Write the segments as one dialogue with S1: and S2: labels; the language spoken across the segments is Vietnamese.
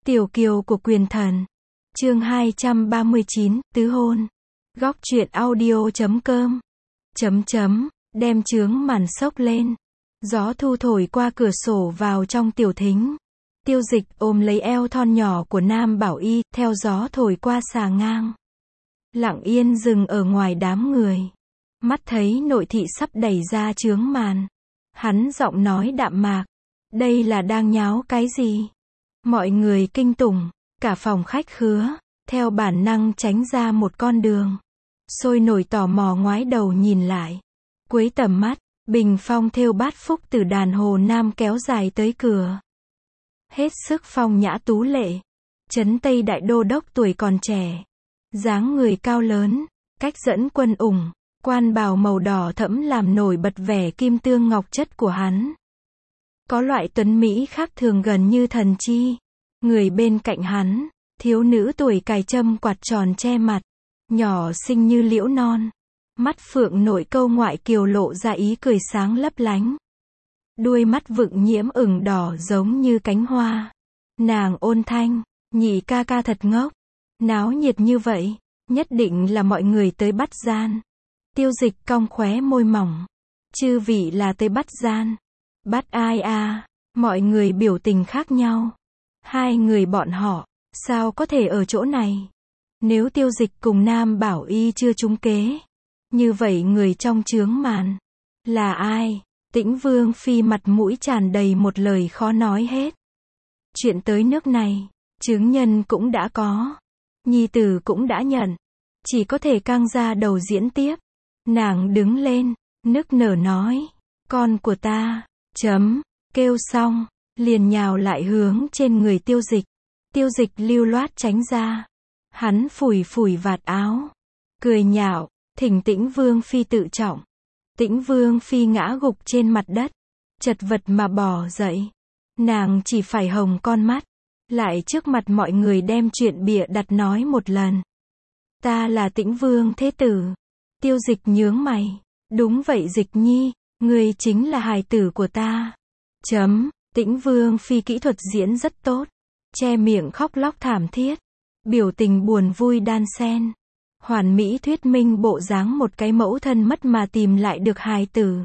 S1: Tiểu kiều của quyền thần. Chương 239, tứ hôn. Góc truyện audio.com. Đem chướng màn xốc lên. Gió thu thổi qua cửa sổ vào trong tiểu thính. Tiêu Dịch ôm lấy eo thon nhỏ của Nam Bảo Y, theo gió thổi qua xà ngang. Lặng yên dừng ở ngoài đám người. Mắt thấy nội thị sắp đẩy ra chướng màn. Hắn giọng nói đạm mạc. Đây là đang nháo cái gì? Mọi người kinh tủng, cả phòng khách khứa, theo bản năng tránh ra một con đường. Sôi nổi tò mò ngoái đầu nhìn lại. Cuối tầm mắt, bình phong thêu bát phúc từ đàn Hồ Nam kéo dài tới cửa. Hết sức phong nhã tú lệ. Trấn Tây Đại Đô Đốc tuổi còn trẻ. Dáng người cao lớn, cách dẫn quân ủng, quan bào màu đỏ thẫm làm nổi bật vẻ kim tương ngọc chất của hắn. Có loại tuấn mỹ khác thường gần như thần chi. Người bên cạnh hắn, thiếu nữ tuổi cài châm quạt tròn che mặt, nhỏ xinh như liễu non. Mắt phượng nội câu ngoại kiều lộ ra ý cười sáng lấp lánh. Đuôi mắt vựng nhiễm ửng đỏ giống như cánh hoa. Nàng ôn thanh, nhị ca ca thật ngốc. Náo nhiệt như vậy, nhất định là mọi người tới bắt gian. Tiêu Dịch cong khóe môi mỏng. Chư vị là tới bắt gian. Bắt ai à? Mọi người biểu tình khác nhau. Hai người bọn họ, sao có thể ở chỗ này? Nếu Tiêu Dịch cùng Nam Bảo Y chưa trúng kế, như vậy người trong chướng màn là ai? Tĩnh Vương Phi mặt mũi tràn đầy một lời khó nói hết. Chuyện tới nước này, chứng nhân cũng đã có, nhi tử cũng đã nhận, chỉ có thể căng ra đầu diễn tiếp. Nàng đứng lên, nức nở nói, con của ta, kêu xong, liền nhào lại hướng trên người Tiêu Dịch. Tiêu Dịch lưu loát tránh ra. Hắn phủi phủi vạt áo, cười nhạo, thỉnh Tĩnh Vương Phi tự trọng. Tĩnh Vương Phi ngã gục trên mặt đất, chật vật mà bò dậy. Nàng chỉ phải hồng con mắt, lại trước mặt mọi người đem chuyện bịa đặt nói một lần. Ta là Tĩnh Vương thế tử. Tiêu Dịch nhướng mày, đúng vậy Dịch nhi, ngươi chính là hài tử của ta. Tĩnh Vương Phi kỹ thuật diễn rất tốt, che miệng khóc lóc thảm thiết, biểu tình buồn vui đan xen, hoàn mỹ thuyết minh bộ dáng một cái mẫu thân mất mà tìm lại được hài tử.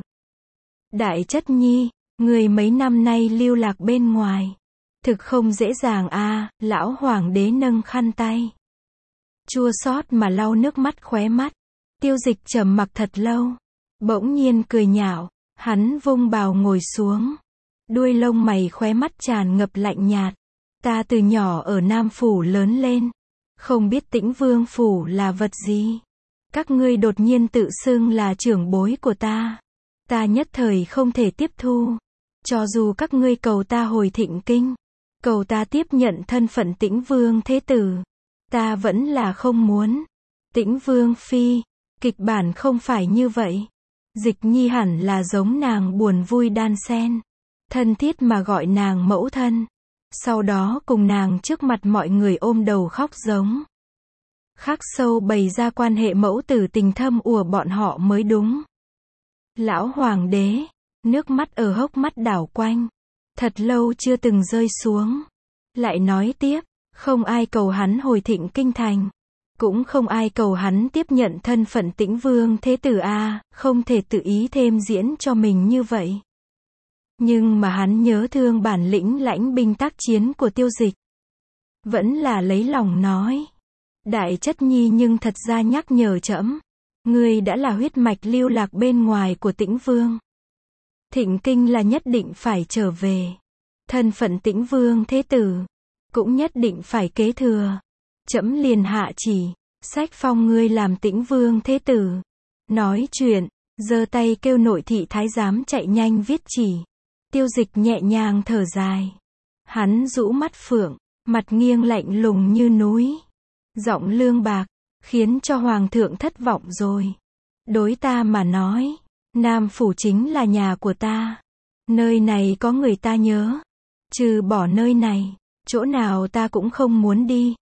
S1: Đại chất nhi, người mấy năm nay lưu lạc bên ngoài, thực không dễ dàng a. Lão hoàng đế nâng khăn tay, chua xót mà lau nước mắt khóe mắt. Tiêu Dịch trầm mặc thật lâu, bỗng nhiên cười nhạo, hắn vung bào ngồi xuống. Đuôi lông mày khóe mắt tràn ngập lạnh nhạt. Ta từ nhỏ ở Nam Phủ lớn lên, không biết Tĩnh Vương Phủ là vật gì. Các ngươi đột nhiên tự xưng là trưởng bối của ta. Ta nhất thời không thể tiếp thu. Cho dù các ngươi cầu ta hồi Thịnh Kinh, cầu ta tiếp nhận thân phận Tĩnh Vương thế tử, ta vẫn là không muốn. Tĩnh Vương Phi, kịch bản không phải như vậy. Dịch nhi hẳn là giống nàng buồn vui đan xen, thân thiết mà gọi nàng mẫu thân. Sau đó cùng nàng trước mặt mọi người ôm đầu khóc giống. Khắc sâu bày ra quan hệ mẫu tử tình thâm của bọn họ mới đúng. Lão hoàng đế, nước mắt ở hốc mắt đảo quanh, thật lâu chưa từng rơi xuống. Lại nói tiếp, không ai cầu hắn hồi Thịnh Kinh thành, cũng không ai cầu hắn tiếp nhận thân phận Tĩnh Vương thế tử a, không thể tự ý thêm diễn cho mình như vậy. Nhưng mà hắn nhớ thương bản lĩnh lãnh binh tác chiến của Tiêu Dịch. Vẫn là lấy lòng nói. Đại chất nhi nhưng thật ra nhắc nhở trẫm, ngươi đã là huyết mạch lưu lạc bên ngoài của Tĩnh Vương. Thịnh Kinh là nhất định phải trở về. Thân phận Tĩnh Vương thế tử, cũng nhất định phải kế thừa. Trẫm liền hạ chỉ, sách phong ngươi làm Tĩnh Vương thế tử. Nói chuyện, giơ tay kêu nội thị thái giám chạy nhanh viết chỉ. Tiêu Dịch nhẹ nhàng thở dài. Hắn rũ mắt phượng, mặt nghiêng lạnh lùng như núi. Giọng lương bạc, khiến cho hoàng thượng thất vọng rồi. Đối ta mà nói, Nam Phủ chính là nhà của ta. Nơi này có người ta nhớ. Trừ bỏ nơi này, chỗ nào ta cũng không muốn đi.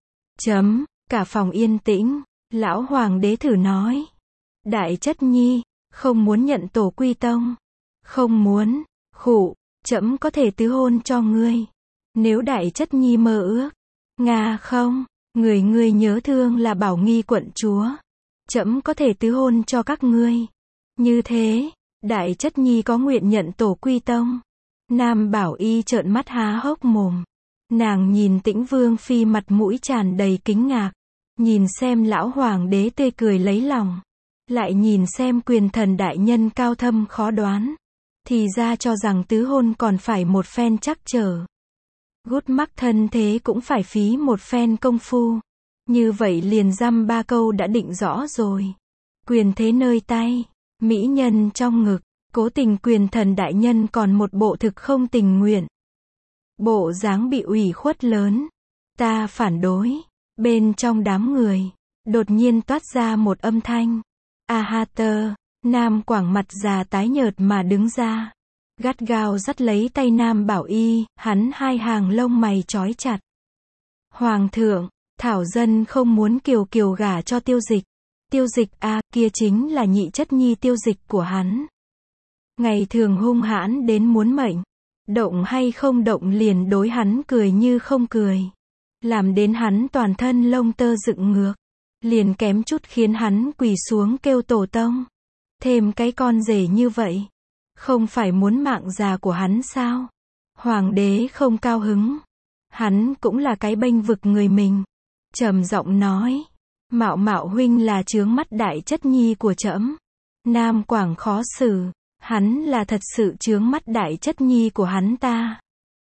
S1: Cả phòng yên tĩnh, lão hoàng đế thử nói. Đại chất nhi, không muốn nhận tổ quy tông. Không muốn, khụ. Trẫm có thể tứ hôn cho ngươi. Nếu đại chất nhi mơ ước, Nga không, ngươi nhớ thương là Bảo Nghi quận chúa. Trẫm có thể tứ hôn cho các ngươi. Như thế, Đại Chất Nhi có nguyện nhận tổ quy tông. Nam Bảo Y trợn mắt há hốc mồm. Nàng nhìn Tĩnh Vương phi mặt mũi tràn đầy kính ngạc. Nhìn xem lão hoàng đế tươi cười lấy lòng. Lại nhìn xem quyền thần đại nhân cao thâm khó đoán. Thì ra cho rằng tứ hôn còn phải một phen trắc trở. Gút mắc thân thế cũng phải phí một phen công phu. Như vậy liền dăm ba câu đã định rõ rồi. Quyền thế nơi tay, mỹ nhân trong ngực, cố tình quyền thần đại nhân còn một bộ thực không tình nguyện. Bộ dáng bị ủy khuất lớn. Ta phản đối. Bên trong đám người, đột nhiên toát ra một âm thanh. A ha tơ, Nam Quảng mặt già tái nhợt mà đứng ra. Gắt gao dắt lấy tay Nam Bảo Y, hắn hai hàng lông mày trói chặt. Hoàng thượng, Thảo dân không muốn Kiều Kiều gả cho Tiêu Dịch. Tiêu Dịch kia chính là nhị chất nhi Tiêu Dịch của hắn. Ngày thường hung hãn đến muốn mệnh. Động hay không động liền đối hắn cười như không cười. Làm đến hắn toàn thân lông tơ dựng ngược. Liền kém chút khiến hắn quỳ xuống kêu tổ tông. Thêm cái con rể như vậy. Không phải muốn mạng già của hắn sao? Hoàng đế không cao hứng. Hắn cũng là cái bênh vực người mình. Trầm giọng nói. Mạo Mạo huynh là chướng mắt Đại Chất Nhi của trẫm. Nam Quảng khó xử. Hắn là thật sự chướng mắt Đại Chất Nhi của hắn ta.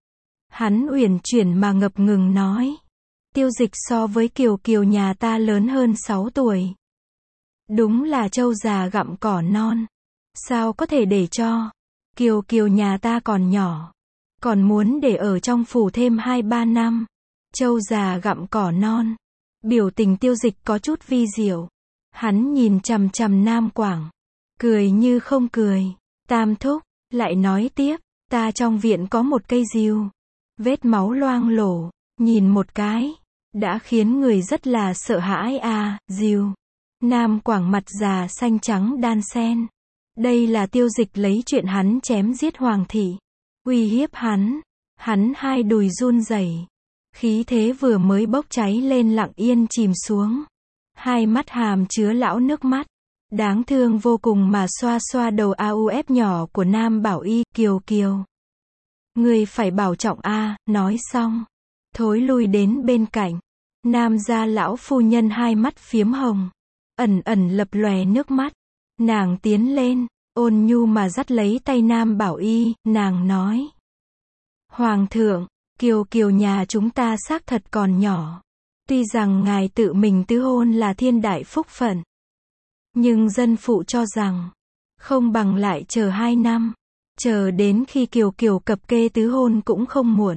S1: Hắn uyển chuyển mà ngập ngừng nói. Tiêu Dịch so với Kiều Kiều nhà ta lớn hơn 6 tuổi. Đúng là trâu già gặm cỏ non. Sao có thể để cho Kiều Kiều nhà ta còn nhỏ. Còn muốn để ở trong phủ thêm 2-3 năm. Trâu già gặm cỏ non. Biểu tình Tiêu Dịch có chút vi diệu. Hắn nhìn chằm chằm Nam Quảng. Cười như không cười. Tam thúc, lại nói tiếp. Ta trong viện có một cây diêu. Vết máu loang lổ. Nhìn một cái. Đã khiến người rất là sợ hãi diêu. Nam Quảng mặt già xanh trắng đan xen. Đây là Tiêu Dịch lấy chuyện hắn chém giết hoàng thị. Uy hiếp hắn. Hắn hai đùi run rẩy. Khí thế vừa mới bốc cháy lên lặng yên chìm xuống. Hai mắt hàm chứa lão nước mắt. Đáng thương vô cùng mà xoa xoa đầu AUF nhỏ của Nam Bảo Y. Kiều Kiều. Người phải bảo trọng nói xong. Thối lui đến bên cạnh. Nam gia lão phu nhân hai mắt phiếm hồng. Ẩn ẩn lập lòe nước mắt. Nàng tiến lên. Ôn nhu mà dắt lấy tay Nam Bảo Y. Nàng nói. Hoàng thượng. Kiều Kiều nhà chúng ta xác thật còn nhỏ. Tuy rằng ngài tự mình tứ hôn là thiên đại phúc phận. Nhưng dân phụ cho rằng. Không bằng lại chờ 2 năm. Chờ đến khi Kiều Kiều cập kê tứ hôn cũng không muộn.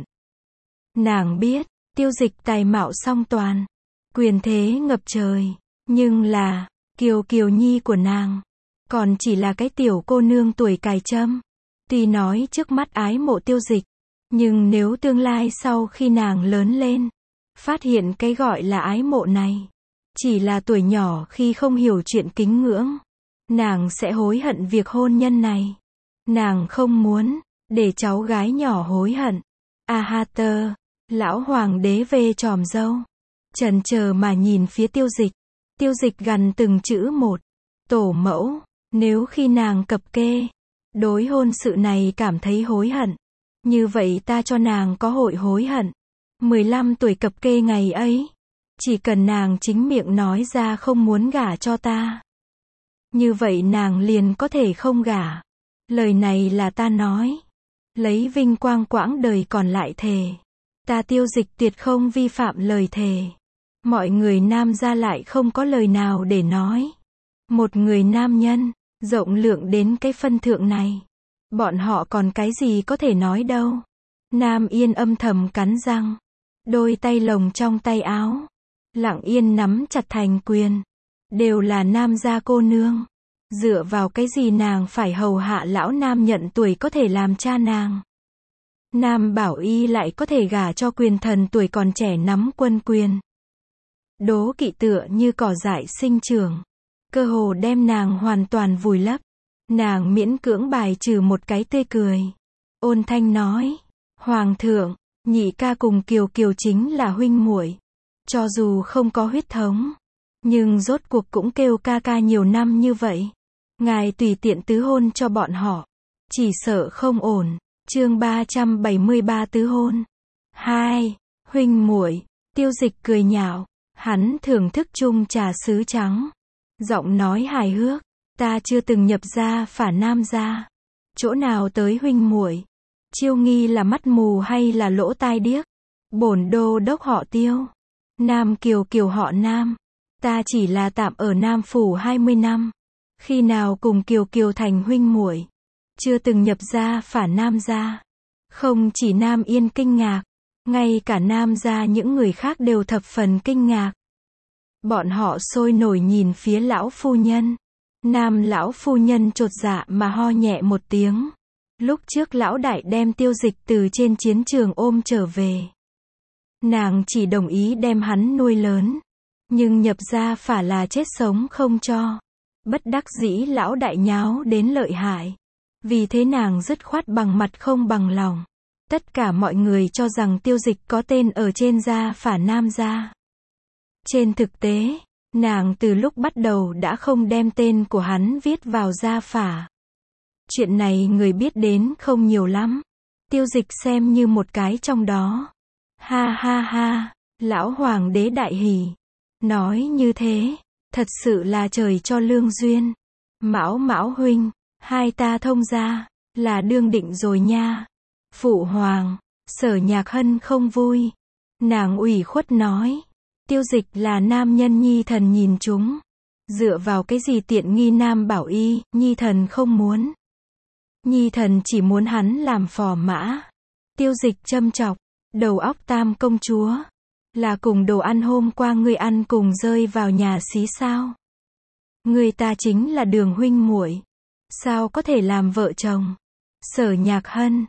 S1: Nàng biết. Tiêu Dịch tài mạo song toàn. Quyền thế ngập trời. Nhưng là. Kiều Kiều nhi của nàng. Còn chỉ là cái tiểu cô nương tuổi cài châm. Tuy nói trước mắt ái mộ Tiêu Dịch. Nhưng nếu tương lai sau khi nàng lớn lên. Phát hiện cái gọi là ái mộ này. Chỉ là tuổi nhỏ khi không hiểu chuyện kính ngưỡng. Nàng sẽ hối hận việc hôn nhân này. Nàng không muốn. Để cháu gái nhỏ hối hận. A ha tơ. Lão hoàng đế vê tròm râu. Chần chờ mà nhìn phía Tiêu Dịch. Tiêu Dịch gằn từng chữ một. Tổ mẫu. Nếu khi nàng cập kê. Đối hôn sự này cảm thấy hối hận. Như vậy ta cho nàng có hội hối hận. 15 tuổi cập kê ngày ấy. Chỉ cần nàng chính miệng nói ra không muốn gả cho ta. Như vậy nàng liền có thể không gả. Lời này là ta nói. Lấy vinh quang quãng đời còn lại thề. Ta Tiêu Dịch tuyệt không vi phạm lời thề. Mọi người nam gia lại không có lời nào để nói. Một người nam nhân, rộng lượng đến cái phân thượng này. Bọn họ còn cái gì có thể nói đâu. Nam Yên âm thầm cắn răng. Đôi tay lồng trong tay áo. Lặng yên nắm chặt thành quyền. Đều là nam gia cô nương. Dựa vào cái gì nàng phải hầu hạ lão nam nhận tuổi có thể làm cha nàng. Nam Bảo Y lại có thể gả cho quyền thần tuổi còn trẻ nắm quân quyền. Đố kỵ tựa như cỏ dại sinh trưởng. Cơ hồ đem nàng hoàn toàn vùi lấp. Nàng miễn cưỡng bài trừ một cái tươi cười. Ôn thanh nói. Hoàng thượng, Nhị ca cùng Kiều Kiều chính là huynh muội. Cho dù không có huyết thống, nhưng rốt cuộc cũng kêu ca ca nhiều năm như vậy. Ngài tùy tiện tứ hôn cho bọn họ, chỉ sợ không ổn. Chương 373 tứ hôn. 2. Huynh muội. Tiêu Dịch cười nhạo, hắn thưởng thức chung trà sứ trắng. Giọng nói hài hước, ta chưa từng nhập gia phả nam gia. Chỗ nào tới huynh muội? Chiêu Nghi là mắt mù hay là lỗ tai điếc? Bổn đô đốc họ Tiêu. Nam Kiều Kiều họ Nam. Ta chỉ là tạm ở Nam Phủ 20 năm. Khi nào cùng Kiều Kiều thành huynh muội? Chưa từng nhập gia phả nam gia. Không chỉ Nam Yên kinh ngạc, ngay cả Nam gia những người khác đều thập phần kinh ngạc. Bọn họ sôi nổi nhìn phía lão phu nhân. Nam lão phu nhân chột dạ mà ho nhẹ một tiếng. Lúc trước lão đại đem Tiêu Dịch từ trên chiến trường ôm trở về. Nàng chỉ đồng ý đem hắn nuôi lớn. Nhưng nhập gia phả là chết sống không cho. Bất đắc dĩ lão đại nháo đến lợi hại. Vì thế nàng dứt khoát bằng mặt không bằng lòng. Tất cả mọi người cho rằng Tiêu Dịch có tên ở trên gia phả nam gia. Trên thực tế, nàng từ lúc bắt đầu đã không đem tên của hắn viết vào gia phả. Chuyện này người biết đến không nhiều lắm. Tiêu Dịch xem như một cái trong đó. Ha ha ha, lão hoàng đế đại hỉ. Nói như thế, thật sự là trời cho lương duyên. Mão Mão huynh, hai ta thông gia, là đương định rồi nha. Phụ hoàng, Sở Nhạc Hân không vui. Nàng ủy khuất nói, Tiêu Dịch là nam nhân nhi thần nhìn chúng. Dựa vào cái gì tiện nghi Nam Bảo Y, nhi thần không muốn. Nhi thần chỉ muốn hắn làm phò mã. Tiêu Dịch châm chọc, đầu óc tam công chúa. Là cùng đồ ăn hôm qua ngươi ăn cùng rơi vào nhà xí sao? Người ta chính là Đường huynh muội, sao có thể làm vợ chồng? Sở Nhạc Hân,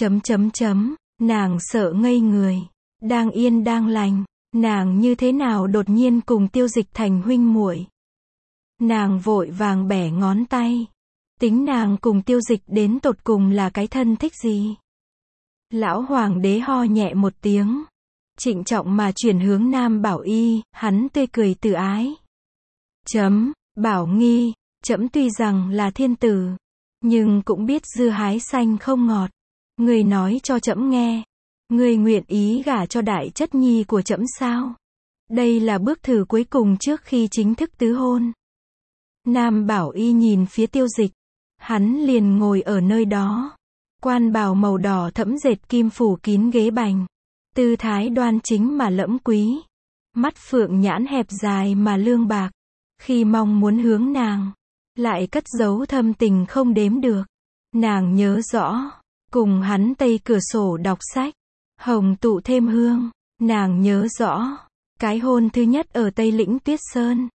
S1: nàng sợ ngây người. Đang yên đang lành, nàng như thế nào đột nhiên cùng Tiêu Dịch thành huynh muội? Nàng vội vàng bẻ ngón tay. Tính nàng cùng Tiêu Dịch đến tột cùng là cái thân thích gì? Lão hoàng đế ho nhẹ một tiếng. Trịnh trọng mà chuyển hướng Nam Bảo Y, hắn tươi cười từ ái. Bảo Nghi, trẫm tuy rằng là thiên tử, nhưng cũng biết dưa hái xanh không ngọt. Ngươi nói cho trẫm nghe, ngươi nguyện ý gả cho đại chất nhi của trẫm sao? Đây là bước thử cuối cùng trước khi chính thức tứ hôn. Nam Bảo Y nhìn phía Tiêu Dịch, hắn liền ngồi ở nơi đó. Quan bào màu đỏ thẫm dệt kim phủ kín ghế bành. Tư thái đoan chính mà lẫm quý. Mắt phượng nhãn hẹp dài mà lương bạc. Khi mong muốn hướng nàng, lại cất giấu thâm tình không đếm được. Nàng nhớ rõ, cùng hắn tây cửa sổ đọc sách, hồng tụ thêm hương. Nàng nhớ rõ, cái hôn thứ nhất ở Tây Lĩnh Tuyết Sơn.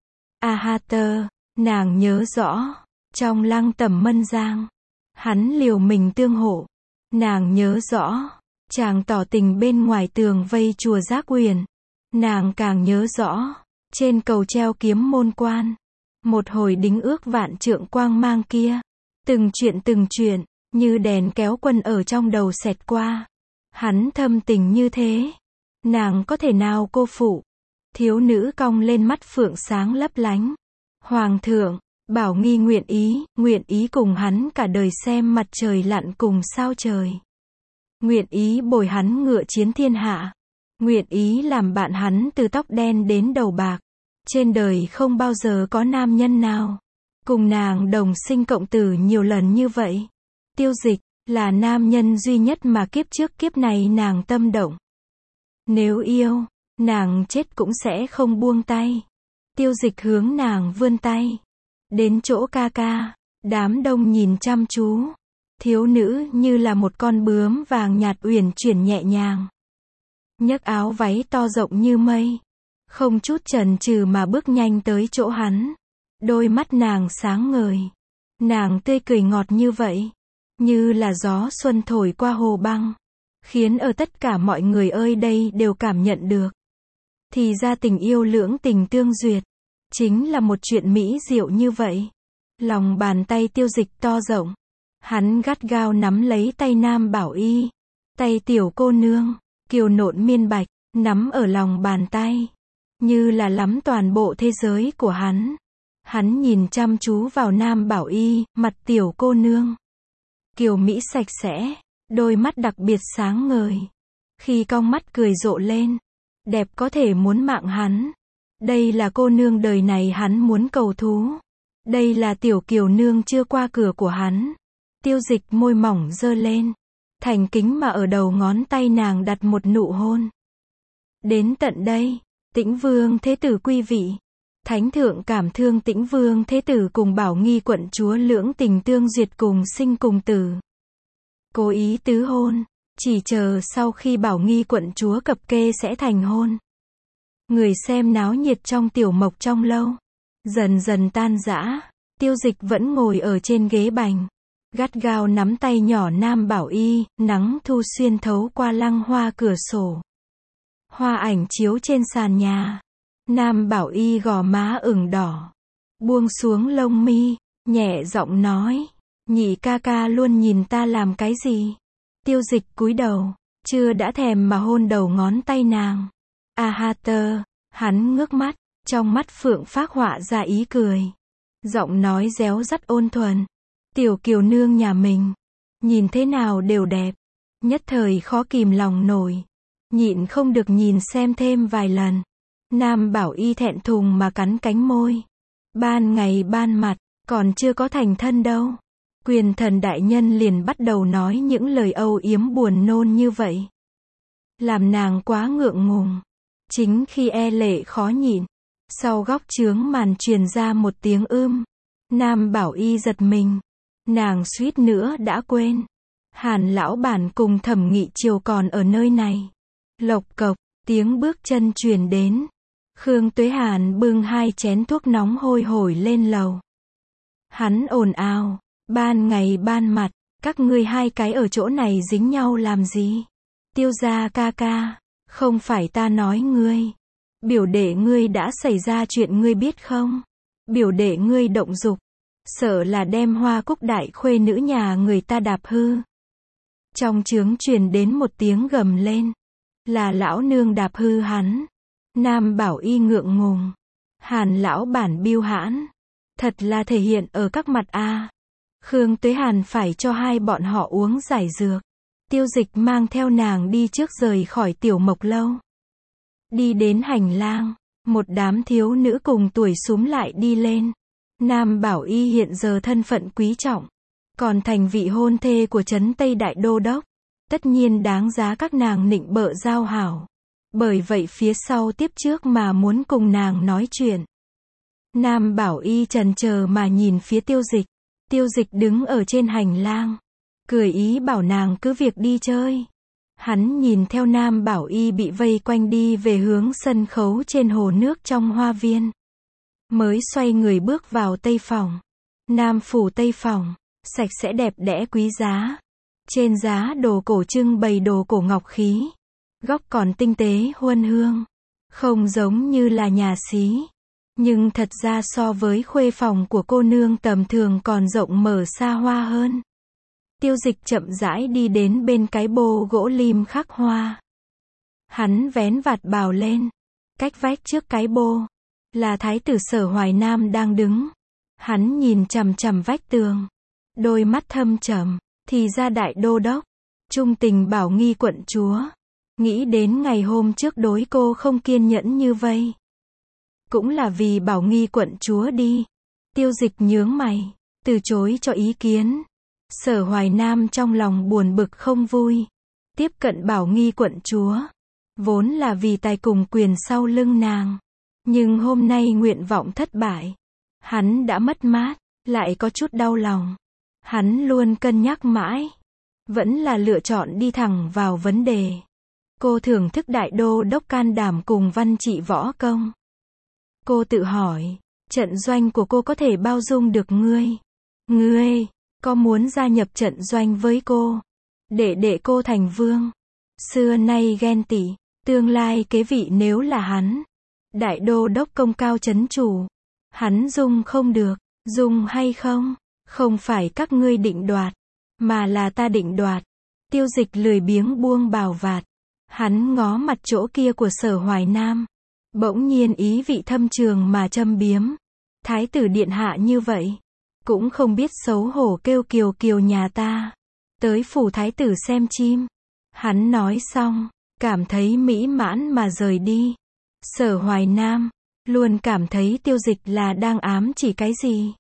S1: Nàng nhớ rõ, trong Lăng Tẩm Mân Giang, hắn liều mình tương hộ. Nàng nhớ rõ, chàng tỏ tình bên ngoài tường vây chùa Giác Uyển. Nàng càng nhớ rõ, trên cầu treo Kiếm Môn Quan, một hồi đính ước vạn trượng quang mang kia. Từng chuyện, như đèn kéo quân ở trong đầu xẹt qua. Hắn thâm tình như thế, nàng có thể nào cô phụ? Thiếu nữ cong lên mắt phượng sáng lấp lánh. Hoàng thượng, Bảo Nghi nguyện ý cùng hắn cả đời xem mặt trời lặn cùng sao trời. Nguyện ý bồi hắn ngựa chiến thiên hạ. Nguyện ý làm bạn hắn từ tóc đen đến đầu bạc. Trên đời không bao giờ có nam nhân nào cùng nàng đồng sinh cộng tử nhiều lần như vậy. Tiêu Dịch là nam nhân duy nhất mà kiếp trước kiếp này nàng tâm động. Nếu yêu, nàng chết cũng sẽ không buông tay. Tiêu Dịch hướng nàng vươn tay. Đến chỗ ca ca, đám đông nhìn chăm chú. Thiếu nữ như là một con bướm vàng nhạt uyển chuyển nhẹ nhàng. Nhấc áo váy to rộng như mây. Không chút chần chừ mà bước nhanh tới chỗ hắn. Đôi mắt nàng sáng ngời. Nàng tươi cười ngọt như vậy. Như là gió xuân thổi qua hồ băng. Khiến ở tất cả mọi người ơi đây đều cảm nhận được. Thì ra tình yêu lưỡng tình tương duyệt. Chính là một chuyện mỹ diệu như vậy. Lòng bàn tay Tiêu Dịch to rộng. Hắn gắt gao nắm lấy tay Nam Bảo Y. Tay tiểu cô nương, kiều nộn miên bạch, nắm ở lòng bàn tay, như là lắm toàn bộ thế giới của hắn. Hắn nhìn chăm chú vào Nam Bảo Y, mặt tiểu cô nương kiều mỹ sạch sẽ, đôi mắt đặc biệt sáng ngời. Khi cong mắt cười rộ lên, đẹp có thể muốn mạng hắn. Đây là cô nương đời này hắn muốn cầu thú. Đây là tiểu kiều nương chưa qua cửa của hắn. Tiêu Dịch môi mỏng giơ lên, thành kính mà ở đầu ngón tay nàng đặt một nụ hôn. Đến tận đây, Tĩnh Vương Thế Tử quý vị. Thánh thượng cảm thương Tĩnh Vương Thế Tử cùng Bảo Nghi quận chúa lưỡng tình tương duyệt cùng sinh cùng tử. Cố ý tứ hôn, chỉ chờ sau khi Bảo Nghi quận chúa cập kê sẽ thành hôn. Người xem náo nhiệt trong tiểu mộc trong lâu, dần dần tan rã. Tiêu Dịch vẫn ngồi ở trên ghế bành, gắt gao nắm tay nhỏ Nam Bảo Y, nắng thu xuyên thấu qua lăng hoa cửa sổ. Hoa ảnh chiếu trên sàn nhà. Nam Bảo Y gò má ửng đỏ, buông xuống lông mi, nhẹ giọng nói, nhị ca ca luôn nhìn ta làm cái gì? Tiêu Dịch cúi đầu, chưa đã thèm mà hôn đầu ngón tay nàng. A ha tơ, hắn ngước mắt, trong mắt phượng phác họa ra ý cười. Giọng nói réo rắt ôn thuần. Tiểu kiều nương nhà mình, nhìn thế nào đều đẹp. Nhất thời khó kìm lòng nổi, nhịn không được nhìn xem thêm vài lần. Nam Bảo Y thẹn thùng mà cắn cánh môi. Ban ngày ban mặt, còn chưa có thành thân đâu. Quyền thần đại nhân liền bắt đầu nói những lời âu yếm buồn nôn như vậy. Làm nàng quá ngượng ngùng. Chính khi e lệ khó nhịn, sau góc chướng màn truyền ra một tiếng Nam Bảo Y giật mình. Nàng suýt nữa đã quên. Hàn lão bản cùng Thẩm Nghị Triều còn ở nơi này. Lộc cộc, tiếng bước chân truyền đến. Khương Tuế Hàn bưng 2 chén thuốc nóng hôi hổi lên lầu. Hắn ồn ào, ban ngày ban mặt, các ngươi 2 cái ở chỗ này dính nhau làm gì? Tiêu gia ca ca, không phải ta nói ngươi. Biểu đệ ngươi đã xảy ra chuyện ngươi biết không? Biểu đệ ngươi động dục, sợ là đem Hoa Cúc đại khuê nữ nhà người ta đạp hư. Trong chướng truyền đến một tiếng gầm lên. Là lão nương đạp hư hắn. Nam Bảo Y ngượng ngùng. Hàn lão bản biêu hãn. Thật là thể hiện ở các mặt a. Khương Tuế Hàn phải cho 2 bọn họ uống giải dược. Tiêu Dịch mang theo nàng đi trước rời khỏi tiểu mộc lâu. Đi đến hành lang, một đám thiếu nữ cùng tuổi xúm lại đi lên. Nam Bảo Y hiện giờ thân phận quý trọng, còn thành vị hôn thê của trấn Tây Đại Đô Đốc. Tất nhiên đáng giá các nàng nịnh bợ giao hảo. Bởi vậy phía sau tiếp trước mà muốn cùng nàng nói chuyện. Nam Bảo Y chần chờ mà nhìn phía Tiêu Dịch. Tiêu Dịch đứng ở trên hành lang, cười ý bảo nàng cứ việc đi chơi. Hắn nhìn theo Nam Bảo Y bị vây quanh đi về hướng sân khấu trên hồ nước trong hoa viên. Mới xoay người bước vào Tây Phòng. Nam phủ Tây Phòng, sạch sẽ đẹp đẽ quý giá. Trên giá đồ cổ trưng bày đồ cổ ngọc khí. Góc còn tinh tế huân hương. Không giống như là nhà xí. Nhưng thật ra so với khuê phòng của cô nương tầm thường còn rộng mở xa hoa hơn. Tiêu Dịch chậm rãi đi đến bên cái bô gỗ lim khắc hoa. Hắn vén vạt bào lên. Cách vách trước cái bô, là thái tử Sở Hoài Nam đang đứng. Hắn nhìn chằm chằm vách tường. Đôi mắt thâm trầm. Thì ra Đại Đô Đốc, trung tình Bảo Nghi quận chúa. Nghĩ đến ngày hôm trước đối cô không kiên nhẫn như vây. Cũng là vì Bảo Nghi quận chúa đi. Tiêu Dịch nhướng mày, từ chối cho ý kiến. Sở Hoài Nam trong lòng buồn bực không vui. Tiếp cận Bảo Nghi quận chúa, vốn là vì tài cùng quyền sau lưng nàng. Nhưng hôm nay nguyện vọng thất bại. Hắn đã mất mát, lại có chút đau lòng. Hắn luôn cân nhắc mãi. Vẫn là lựa chọn đi thẳng vào vấn đề. Cô thưởng thức Đại Đô Đốc can đảm cùng văn trị võ công. Cô tự hỏi, trận doanh của cô có thể bao dung được ngươi? Ngươi, có muốn gia nhập trận doanh với cô? Để cô thành vương. Xưa nay ghen tị, tương lai kế vị nếu là hắn. Đại Đô Đốc công cao chấn chủ. Hắn dung không được, dung hay không? Không phải các ngươi định đoạt, mà là ta định đoạt. Tiêu Dịch lười biếng buông bào vạt. Hắn ngó mặt chỗ kia của Sở Hoài Nam. Bỗng nhiên ý vị thâm trường mà châm biếm. Thái tử điện hạ như vậy. Cũng không biết xấu hổ kêu Kiều Kiều nhà ta. Tới phủ thái tử xem chim. Hắn nói xong, cảm thấy mỹ mãn mà rời đi. Sở Hoài Nam, luôn cảm thấy Tiêu Dịch là đang ám chỉ cái gì.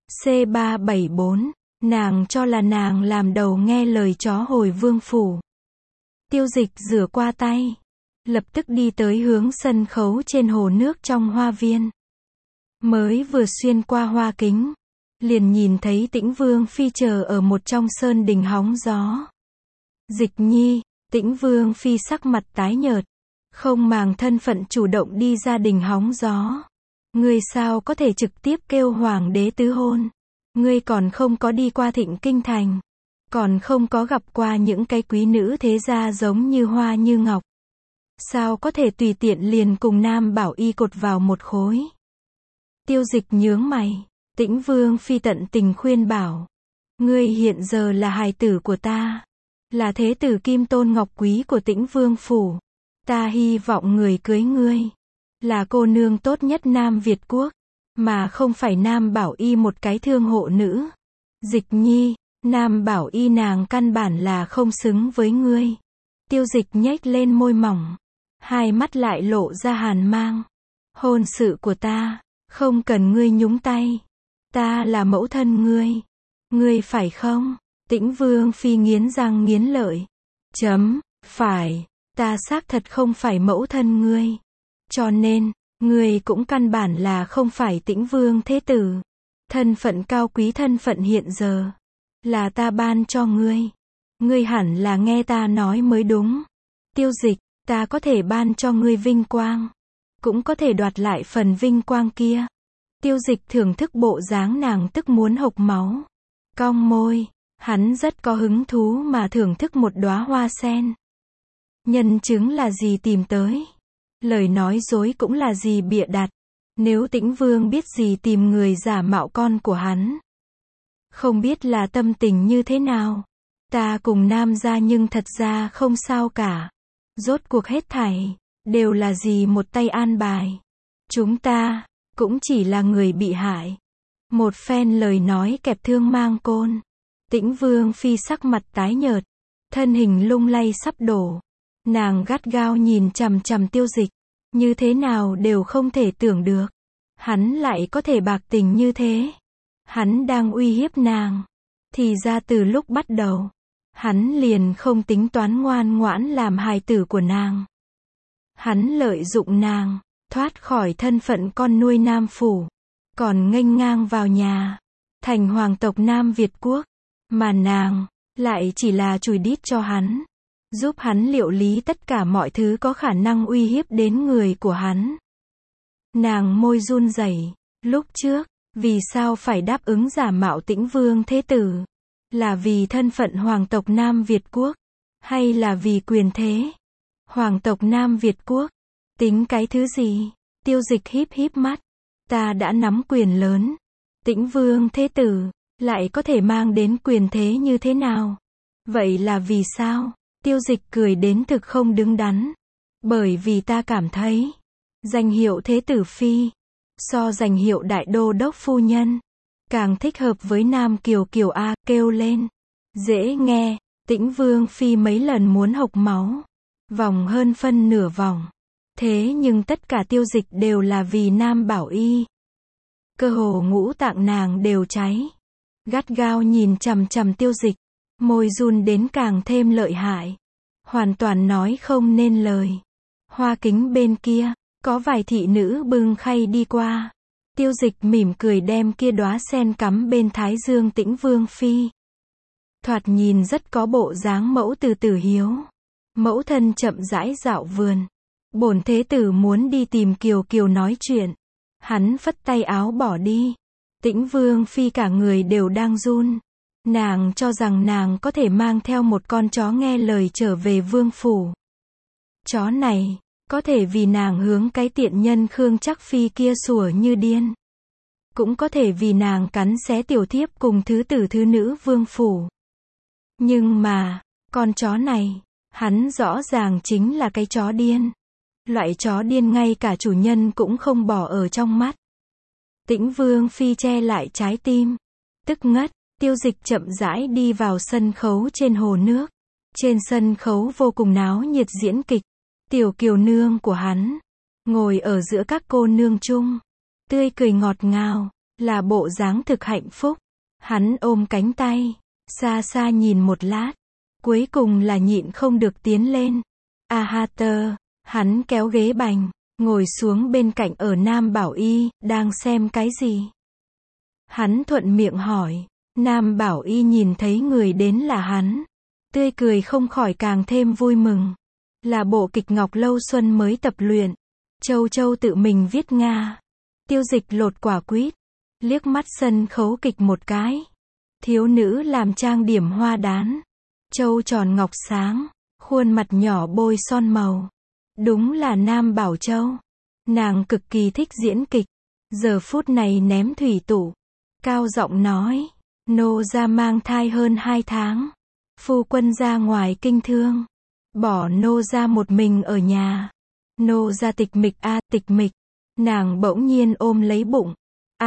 S1: C374, nàng cho là nàng làm đầu nghe lời chó hồi vương phủ. Tiêu Dịch rửa qua tay. Lập tức đi tới hướng sân khấu trên hồ nước trong hoa viên. Mới vừa xuyên qua hoa kính. Liền nhìn thấy Tĩnh Vương Phi chờ ở một trong sơn đình hóng gió. Dịch nhi, Tĩnh Vương Phi sắc mặt tái nhợt. Không màng thân phận chủ động đi ra đình hóng gió. Ngươi sao có thể trực tiếp kêu hoàng đế tứ hôn. Ngươi còn không có đi qua Thịnh Kinh Thành. Còn không có gặp qua những cái quý nữ thế gia giống như Hoa Như Ngọc. Sao có thể tùy tiện liền cùng Nam Bảo Y cột vào một khối. Tiêu Dịch nhướng mày. Tĩnh Vương Phi tận tình khuyên bảo. Ngươi hiện giờ là hài tử của ta. Là thế tử Kim Tôn Ngọc Quý của Tĩnh Vương Phủ. Ta hy vọng người cưới ngươi. Là cô nương tốt nhất Nam Việt Quốc. Mà không phải Nam Bảo Y một cái thương hộ nữ. Dịch nhi, Nam Bảo Y nàng căn bản là không xứng với ngươi. Tiêu Dịch nhếch lên môi mỏng. Hai mắt lại lộ ra hàn mang. Hôn sự của ta, không cần ngươi nhúng tay. Ta là mẫu thân ngươi. Ngươi phải không? Tĩnh Vương Phi nghiến răng nghiến lợi. Phải. Ta xác thật không phải mẫu thân ngươi. Cho nên, ngươi cũng căn bản là không phải Tĩnh Vương thế tử. Thân phận cao quý thân phận hiện giờ. Là ta ban cho ngươi. Ngươi hẳn là nghe ta nói mới đúng. Tiêu Dịch, ta có thể ban cho ngươi vinh quang. Cũng có thể đoạt lại phần vinh quang kia. Tiêu Dịch thưởng thức bộ dáng nàng tức muốn hộc máu. Cong môi, hắn rất có hứng thú mà thưởng thức một đóa hoa sen. Nhân chứng là gì tìm tới. Lời nói dối cũng là gì bịa đặt. Nếu Tĩnh Vương biết gì tìm người giả mạo con của hắn. Không biết là tâm tình như thế nào. Ta cùng Nam gia nhưng thật ra không sao cả. Rốt cuộc hết thảy, đều là gì một tay an bài. Chúng ta cũng chỉ là người bị hại. Một phen lời nói kẹp thương mang côn. Tĩnh Vương Phi sắc mặt tái nhợt. Thân hình lung lay sắp đổ. Nàng gắt gao nhìn chằm chằm Tiêu Dịch. Như thế nào đều không thể tưởng được. Hắn lại có thể bạc tình như thế. Hắn đang uy hiếp nàng. Thì ra từ lúc bắt đầu. Hắn liền không tính toán ngoan ngoãn làm hài tử của nàng. Hắn lợi dụng nàng. Thoát khỏi thân phận con nuôi Nam Phủ. Còn nghênh ngang vào nhà. Thành hoàng tộc Nam Việt Quốc. Mà nàng, lại chỉ là chùi đít cho hắn. Giúp hắn liệu lý tất cả mọi thứ có khả năng uy hiếp đến người của hắn. Nàng môi run rẩy. Lúc trước, vì sao phải đáp ứng giả mạo Tĩnh Vương thế tử? Là vì thân phận hoàng tộc Nam Việt Quốc? Hay là vì quyền thế? Hoàng tộc Nam Việt Quốc? Tính cái thứ gì? Tiêu Dịch híp híp mắt. Ta đã nắm quyền lớn. Tĩnh Vương thế tử, lại có thể mang đến quyền thế như thế nào? Vậy là vì sao? Tiêu Dịch cười đến thực không đứng đắn. Bởi vì ta cảm thấy, danh hiệu thế tử phi, so danh hiệu đại đô đốc phu nhân, càng thích hợp với Nam Kiều Kiều A, kêu lên. Dễ nghe, Tĩnh Vương Phi mấy lần muốn hộc máu. Vòng hơn phân nửa vòng. Thế nhưng tất cả Tiêu Dịch đều là vì Nam Bảo Y. Cơ hồ ngũ tạng nàng đều cháy. Gắt gao nhìn chằm chằm Tiêu Dịch. Môi run đến càng thêm lợi hại. Hoàn toàn nói không nên lời. Hoa kính bên kia, có vài thị nữ bưng khay đi qua. Tiêu Dịch mỉm cười đem kia đóa sen cắm bên thái dương Tĩnh Vương Phi. Thoạt nhìn rất có bộ dáng mẫu từ tử hiếu. Mẫu thân chậm rãi dạo vườn. Bổn thế tử muốn đi tìm Kiều Kiều nói chuyện. Hắn phất tay áo bỏ đi. Tĩnh Vương Phi cả người đều đang run. Nàng cho rằng nàng có thể mang theo một con chó nghe lời trở về vương phủ. Chó này, có thể vì nàng hướng cái tiện nhân Khương Trắc Phi kia sủa như điên. Cũng có thể vì nàng cắn xé tiểu thiếp cùng thứ tử thứ nữ vương phủ. Nhưng mà, con chó này, Hắn rõ ràng chính là cái chó điên. Loại chó điên ngay cả chủ nhân cũng không bỏ ở trong mắt. Tĩnh Vương Phi che lại trái tim. Tức ngất, Tiêu Dịch chậm rãi đi vào sân khấu trên hồ nước. Trên sân khấu vô cùng náo nhiệt diễn kịch. Tiểu Kiều Nương của hắn ngồi ở giữa các cô nương chung, tươi cười ngọt ngào, là bộ dáng thực hạnh phúc. Hắn ôm cánh tay, xa xa nhìn một lát, cuối cùng là nhịn không được tiến lên. Tơ, hắn kéo ghế bành, ngồi xuống bên cạnh ở Nam Bảo Y, đang xem cái gì? Hắn thuận miệng hỏi. Nam Bảo Y nhìn thấy người đến là hắn, tươi cười không khỏi càng thêm vui mừng. Là bộ kịch Ngọc Lâu Xuân mới tập luyện. Châu Châu tự mình viết Nga. Tiêu Dịch lột quả quýt, liếc mắt sân khấu kịch một cái. Thiếu nữ làm trang điểm hoa đán, trâu tròn ngọc sáng, khuôn mặt nhỏ bôi son màu. Đúng là Nam Bảo Châu. Nàng cực kỳ thích diễn kịch. Giờ phút này ném thủy tủ, cao giọng nói, nô gia mang thai hơn 2 tháng. Phu quân ra ngoài kinh thương, bỏ nô gia một mình ở nhà. Nô gia tịch mịch tịch mịch. Nàng bỗng nhiên ôm lấy bụng.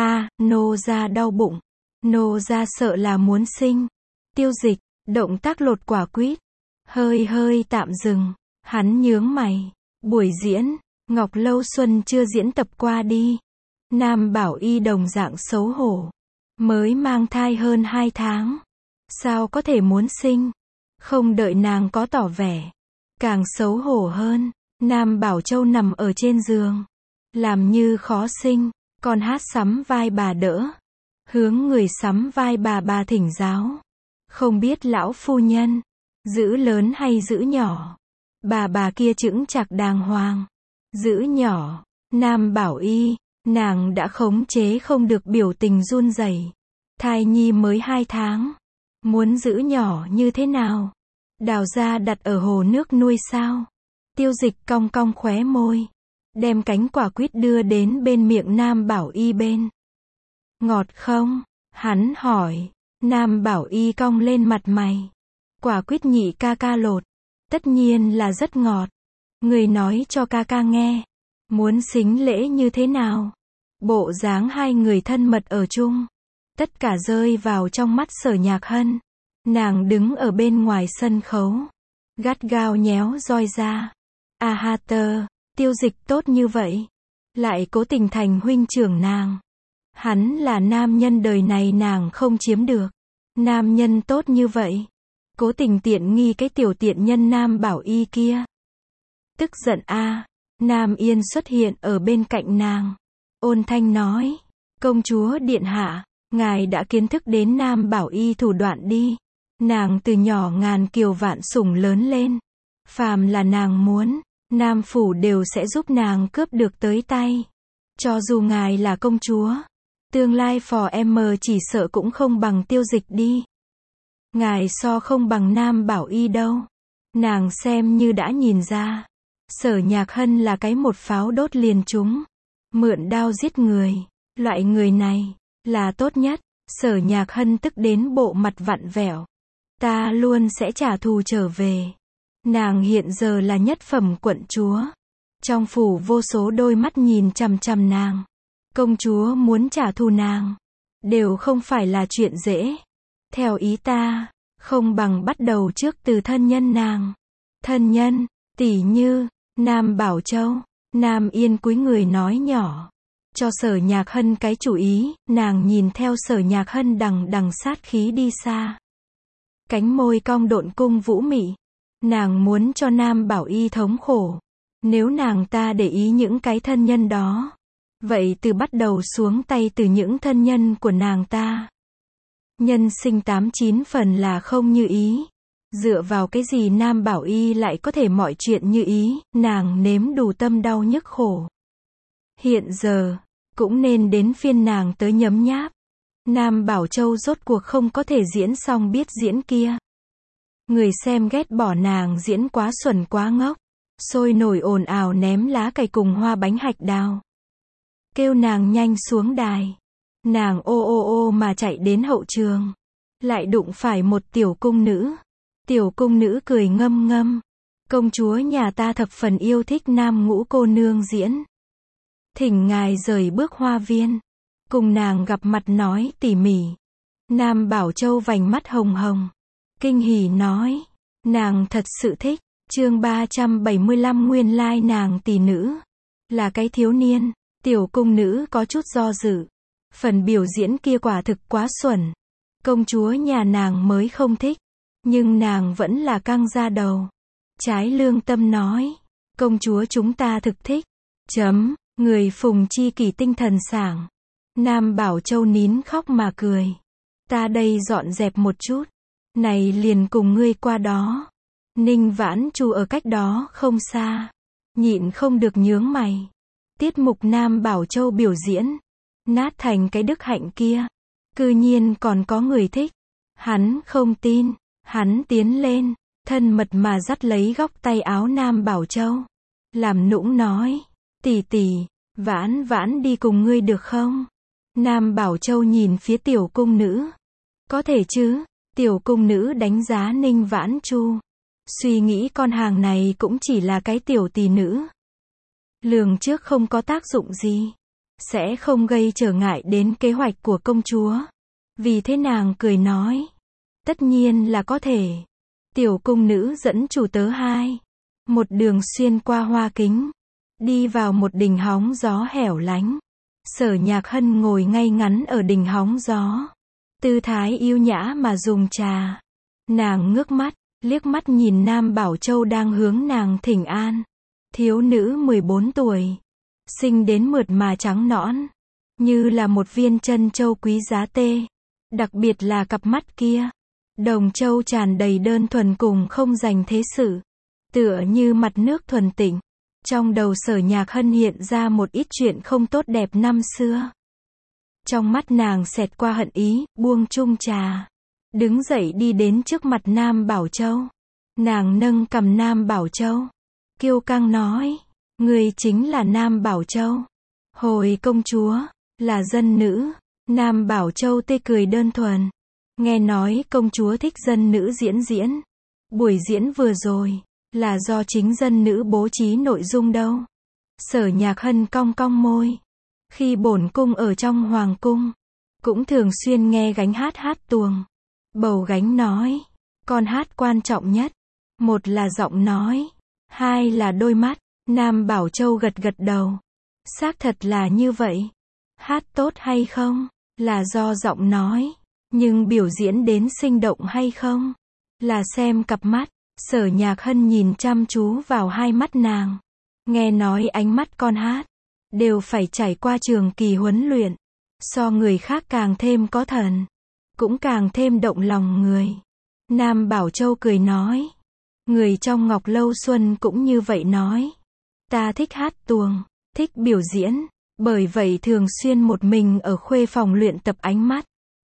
S1: Nô gia đau bụng. Nô gia sợ là muốn sinh. Tiêu Dịch, động tác lột quả quýt, hơi tạm dừng. Hắn nhướng mày. Buổi diễn, Ngọc Lâu Xuân chưa diễn tập qua đi. Nam Bảo Y đồng dạng xấu hổ. Mới mang thai hơn 2 tháng. Sao có thể muốn sinh? Không đợi nàng có tỏ vẻ. Càng xấu hổ hơn, Nam Bảo Châu nằm ở trên giường. Làm như khó sinh, còn hát sắm vai bà đỡ. Hướng người sắm vai bà thỉnh giáo. Không biết lão phu nhân, giữ lớn hay giữ nhỏ? Bà kia chững chạc đàng hoàng. Giữ nhỏ. Nam Bảo Y, nàng đã khống chế không được biểu tình run rẩy. Thai nhi mới 2 tháng. Muốn giữ nhỏ như thế nào? Đào ra đặt ở hồ nước nuôi sao? Tiêu Dịch cong cong khóe môi, đem cánh quả quýt đưa đến bên miệng Nam Bảo Y bên. Ngọt không? Hắn hỏi. Nam Bảo Y cong lên mặt mày. Quả quýt nhị ca ca lột, tất nhiên là rất ngọt. Người nói cho ca ca nghe, muốn xính lễ như thế nào? Bộ dáng hai người thân mật ở chung, tất cả rơi vào trong mắt Sở Nhạc Hân. Nàng đứng ở bên ngoài sân khấu, gắt gao nhéo roi ra. Tơ, Tiêu Dịch tốt như vậy, lại cố tình thành huynh trưởng nàng. Hắn là nam nhân đời này nàng không chiếm được. Nam nhân tốt như vậy, cố tình tiện nghi cái tiểu tiện nhân Nam Bảo Y kia. Tức giận Nam Yên xuất hiện ở bên cạnh nàng, ôn thanh nói, công chúa điện hạ, ngài đã kiến thức đến Nam Bảo Y thủ đoạn đi. Nàng từ nhỏ ngàn kiều vạn sủng lớn lên. Phàm là nàng muốn, Nam Phủ đều sẽ giúp nàng cướp được tới tay. Cho dù ngài là công chúa, tương lai phò em chỉ sợ cũng không bằng Tiêu Dịch đi. Ngài so không bằng Nam Bảo Y đâu. Nàng xem như đã nhìn ra. Sở Nhạc Hân là cái một pháo đốt liền trúng. Mượn đao giết người. Loại người này, là tốt nhất. Sở Nhạc Hân tức đến bộ mặt vặn vẹo. Ta luôn sẽ trả thù trở về. Nàng hiện giờ là nhất phẩm quận chúa. Trong phủ vô số đôi mắt nhìn chằm chằm nàng. Công chúa muốn trả thù nàng, đều không phải là chuyện dễ. Theo ý ta, không bằng bắt đầu trước từ thân nhân nàng. Thân nhân, tỉ như, Nam Bảo Châu. Nam Yên cúi người nói nhỏ, cho Sở Nhạc Hân cái chủ ý. Nàng nhìn theo Sở Nhạc Hân đằng sát khí đi xa. Cánh môi cong độn cung vũ mị. Nàng muốn cho Nam Bảo Y thống khổ. Nếu nàng ta để ý những cái thân nhân đó, vậy từ bắt đầu xuống tay từ những thân nhân của nàng ta. Nhân sinh 89 phần là không như ý. Dựa vào cái gì Nam Bảo Y lại có thể mọi chuyện như ý? Nàng nếm đủ tâm đau nhức khổ. Hiện giờ, cũng nên đến phiên nàng tới nhấm nháp. Nam Bảo Châu rốt cuộc không có thể diễn xong biết diễn kia. Người xem ghét bỏ nàng diễn quá xuẩn quá ngốc. Sôi nổi ồn ào ném lá cày cùng hoa bánh hạch đào. Kêu nàng nhanh xuống đài. Nàng ô mà chạy đến hậu trường. Lại đụng phải một tiểu cung nữ. Tiểu cung nữ cười ngâm ngâm. Công chúa nhà ta thập phần yêu thích Nam Ngũ cô nương diễn. Thỉnh ngài rời bước hoa viên. Cùng nàng gặp mặt nói tỉ mỉ. Nam Bảo Châu vành mắt hồng hồng. Kinh hỉ nói. Nàng thật sự thích. Chương 375 nguyên lai nàng tỷ nữ. Là cái thiếu niên. Tiểu cung nữ có chút do dự. Phần biểu diễn kia quả thực quá xuẩn. Công chúa nhà nàng mới không thích. Nhưng nàng vẫn là căng ra đầu. Trái lương tâm nói. Công chúa chúng ta thực thích. Người Phùng Chi Kỷ tinh thần sảng. Nam Bảo Châu nín khóc mà cười. Ta đây dọn dẹp một chút. Này liền cùng ngươi qua đó. Ninh Vãn Chu ở cách đó không xa. Nhịn không được nhướng mày. Tiết mục Nam Bảo Châu biểu diễn. Nát thành cái đức hạnh kia. Cư nhiên còn có người thích. Hắn không tin. Hắn tiến lên. Thân mật mà dắt lấy góc tay áo Nam Bảo Châu. Làm nũng nói. Tỷ tỷ, Vãn Vãn đi cùng ngươi được không? Nam Bảo Châu nhìn phía tiểu cung nữ. Có thể chứ? Tiểu cung nữ đánh giá Ninh Vãn Chu. Suy nghĩ con hàng này cũng chỉ là cái tiểu tỷ nữ. Lường trước không có tác dụng gì. Sẽ không gây trở ngại đến kế hoạch của công chúa. Vì thế nàng cười nói. Tất nhiên là có thể. Tiểu cung nữ dẫn chủ tớ hai. Một đường xuyên qua hoa kính. Đi vào một đình hóng gió hẻo lánh. Sở Nhạc Hân ngồi ngay ngắn ở đình hóng gió. Tư thái yêu nhã mà dùng trà. Nàng ngước mắt, liếc mắt nhìn Nam Bảo Châu đang hướng nàng thỉnh an. Thiếu nữ 14 tuổi. Xinh đến mượt mà trắng nõn. Như là một viên chân châu quý giá tê. Đặc biệt là cặp mắt kia. Đồng châu tràn đầy đơn thuần cùng không dành thế sự. Tựa như mặt nước thuần tịnh. Trong đầu Sở Nhạc Hân hiện ra một ít chuyện không tốt đẹp năm xưa. Trong mắt nàng xẹt qua hận ý, buông chung trà. Đứng dậy đi đến trước mặt Nam Bảo Châu. Nàng nâng cầm Nam Bảo Châu. Kiêu căng nói. Người chính là Nam Bảo Châu. Hồi công chúa. Là dân nữ. Nam Bảo Châu tê cười đơn thuần. Nghe nói công chúa thích dân nữ diễn. Buổi diễn vừa rồi. Là do chính dân nữ bố trí nội dung đâu. Sở Nhạc Hân cong cong môi. Khi bổn cung ở trong hoàng cung. Cũng thường xuyên nghe gánh hát tuồng. Bầu gánh nói. Con hát quan trọng nhất. Một là giọng nói. Hai là đôi mắt. Nam Bảo Châu gật đầu. Xác thật là như vậy. Hát tốt hay không? Là do giọng nói. Nhưng biểu diễn đến sinh động hay không? Là xem cặp mắt. Sở Nhạc Hân nhìn chăm chú vào hai mắt nàng. Nghe nói ánh mắt con hát. Đều phải trải qua trường kỳ huấn luyện. So người khác càng thêm có thần. Cũng càng thêm động lòng người. Nam Bảo Châu cười nói. Người trong Ngọc Lâu Xuân cũng như vậy nói. Ta thích hát tuồng. Thích biểu diễn. Bởi vậy thường xuyên một mình ở khuê phòng luyện tập ánh mắt.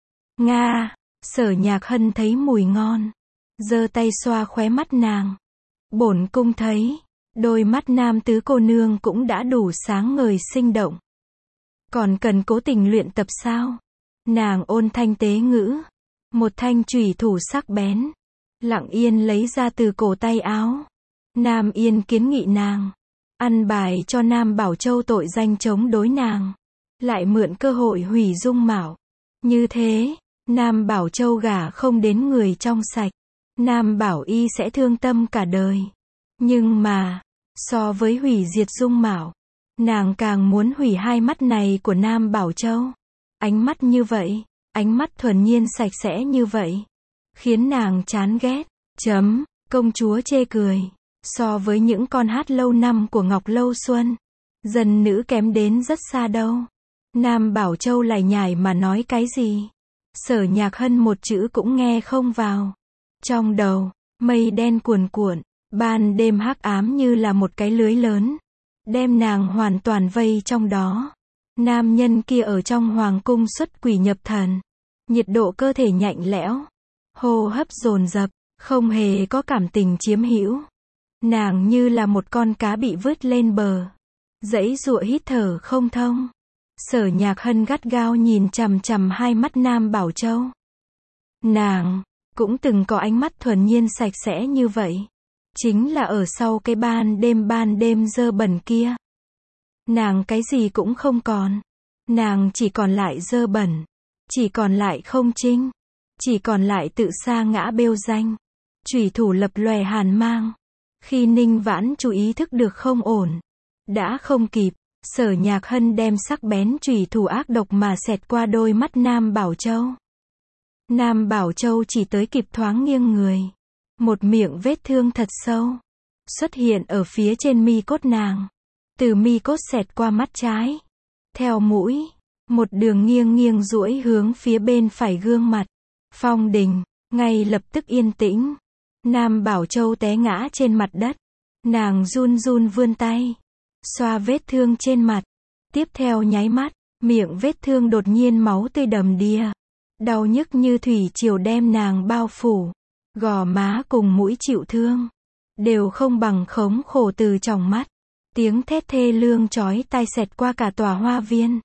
S1: Nga. Sở Nhạc Hân thấy mùi ngon. Giơ tay xoa khóe mắt nàng. Bổn cung thấy. Đôi mắt nam tứ cô nương cũng đã đủ sáng ngời sinh động. Còn cần cố tình luyện tập sao? Nàng ôn thanh tế ngữ. Một thanh chùy thủ sắc bén. Lặng yên lấy ra từ cổ tay áo. Nam Yên kiến nghị nàng. Ăn bài cho Nam Bảo Châu tội danh chống đối nàng. Lại mượn cơ hội hủy dung mạo. Như thế, Nam Bảo Châu gả không đến người trong sạch. Nam Bảo Y sẽ thương tâm cả đời. Nhưng mà, so với hủy diệt dung mạo, nàng càng muốn hủy hai mắt này của Nam Bảo Châu. Ánh mắt như vậy, ánh mắt thuần nhiên sạch sẽ như vậy, khiến nàng chán ghét. Công chúa chê cười. So với những con hát lâu năm của Ngọc Lâu Xuân, dân nữ kém đến rất xa đâu. Nam Bảo Châu lải nhải mà nói cái gì? Sở Nhạc Hân một chữ cũng nghe không vào. Trong đầu, mây đen cuồn cuộn, ban đêm hắc ám như là một cái lưới lớn, đem nàng hoàn toàn vây trong đó. Nam nhân kia ở trong hoàng cung xuất quỷ nhập thần, nhiệt độ cơ thể nhạnh lẽo, hô hấp dồn dập, không hề có cảm tình chiếm hữu. Nàng như là một con cá bị vứt lên bờ, giãy giụa hít thở không thông. Sở Nhạc Hân gắt gao nhìn chằm chằm hai mắt Nam Bảo Châu. Nàng cũng từng có ánh mắt thuần nhiên sạch sẽ như vậy. chính là ở sau cái ban đêm dơ bẩn kia. Nàng cái gì cũng không còn. Nàng chỉ còn lại dơ bẩn. Chỉ còn lại không trinh. Chỉ còn lại tự sa ngã bêu danh. Chủy thủ lập lòe hàn mang. Khi Ninh Vãn Chu ý thức được không ổn, đã không kịp, Sở Nhạc Hân đem sắc bén chủy thủ ác độc mà xẹt qua đôi mắt Nam Bảo Châu. Nam Bảo Châu chỉ tới kịp thoáng nghiêng người. Một miệng vết thương thật sâu xuất hiện ở phía trên mi cốt nàng. Từ mi cốt xẹt qua mắt trái, theo mũi, một đường nghiêng nghiêng duỗi hướng phía bên phải gương mặt. Phong đình, ngay lập tức yên tĩnh. Nam Bảo Châu té ngã trên mặt đất. Nàng run run vươn tay, xoa vết thương trên mặt. Tiếp theo nháy mắt, miệng vết thương đột nhiên máu tươi đầm đìa. Đau nhức như thủy triều đem nàng bao phủ. Gò má cùng mũi chịu thương, đều không bằng khống khổ từ trong mắt. Tiếng thét thê lương chói tai xẹt qua cả tòa hoa viên.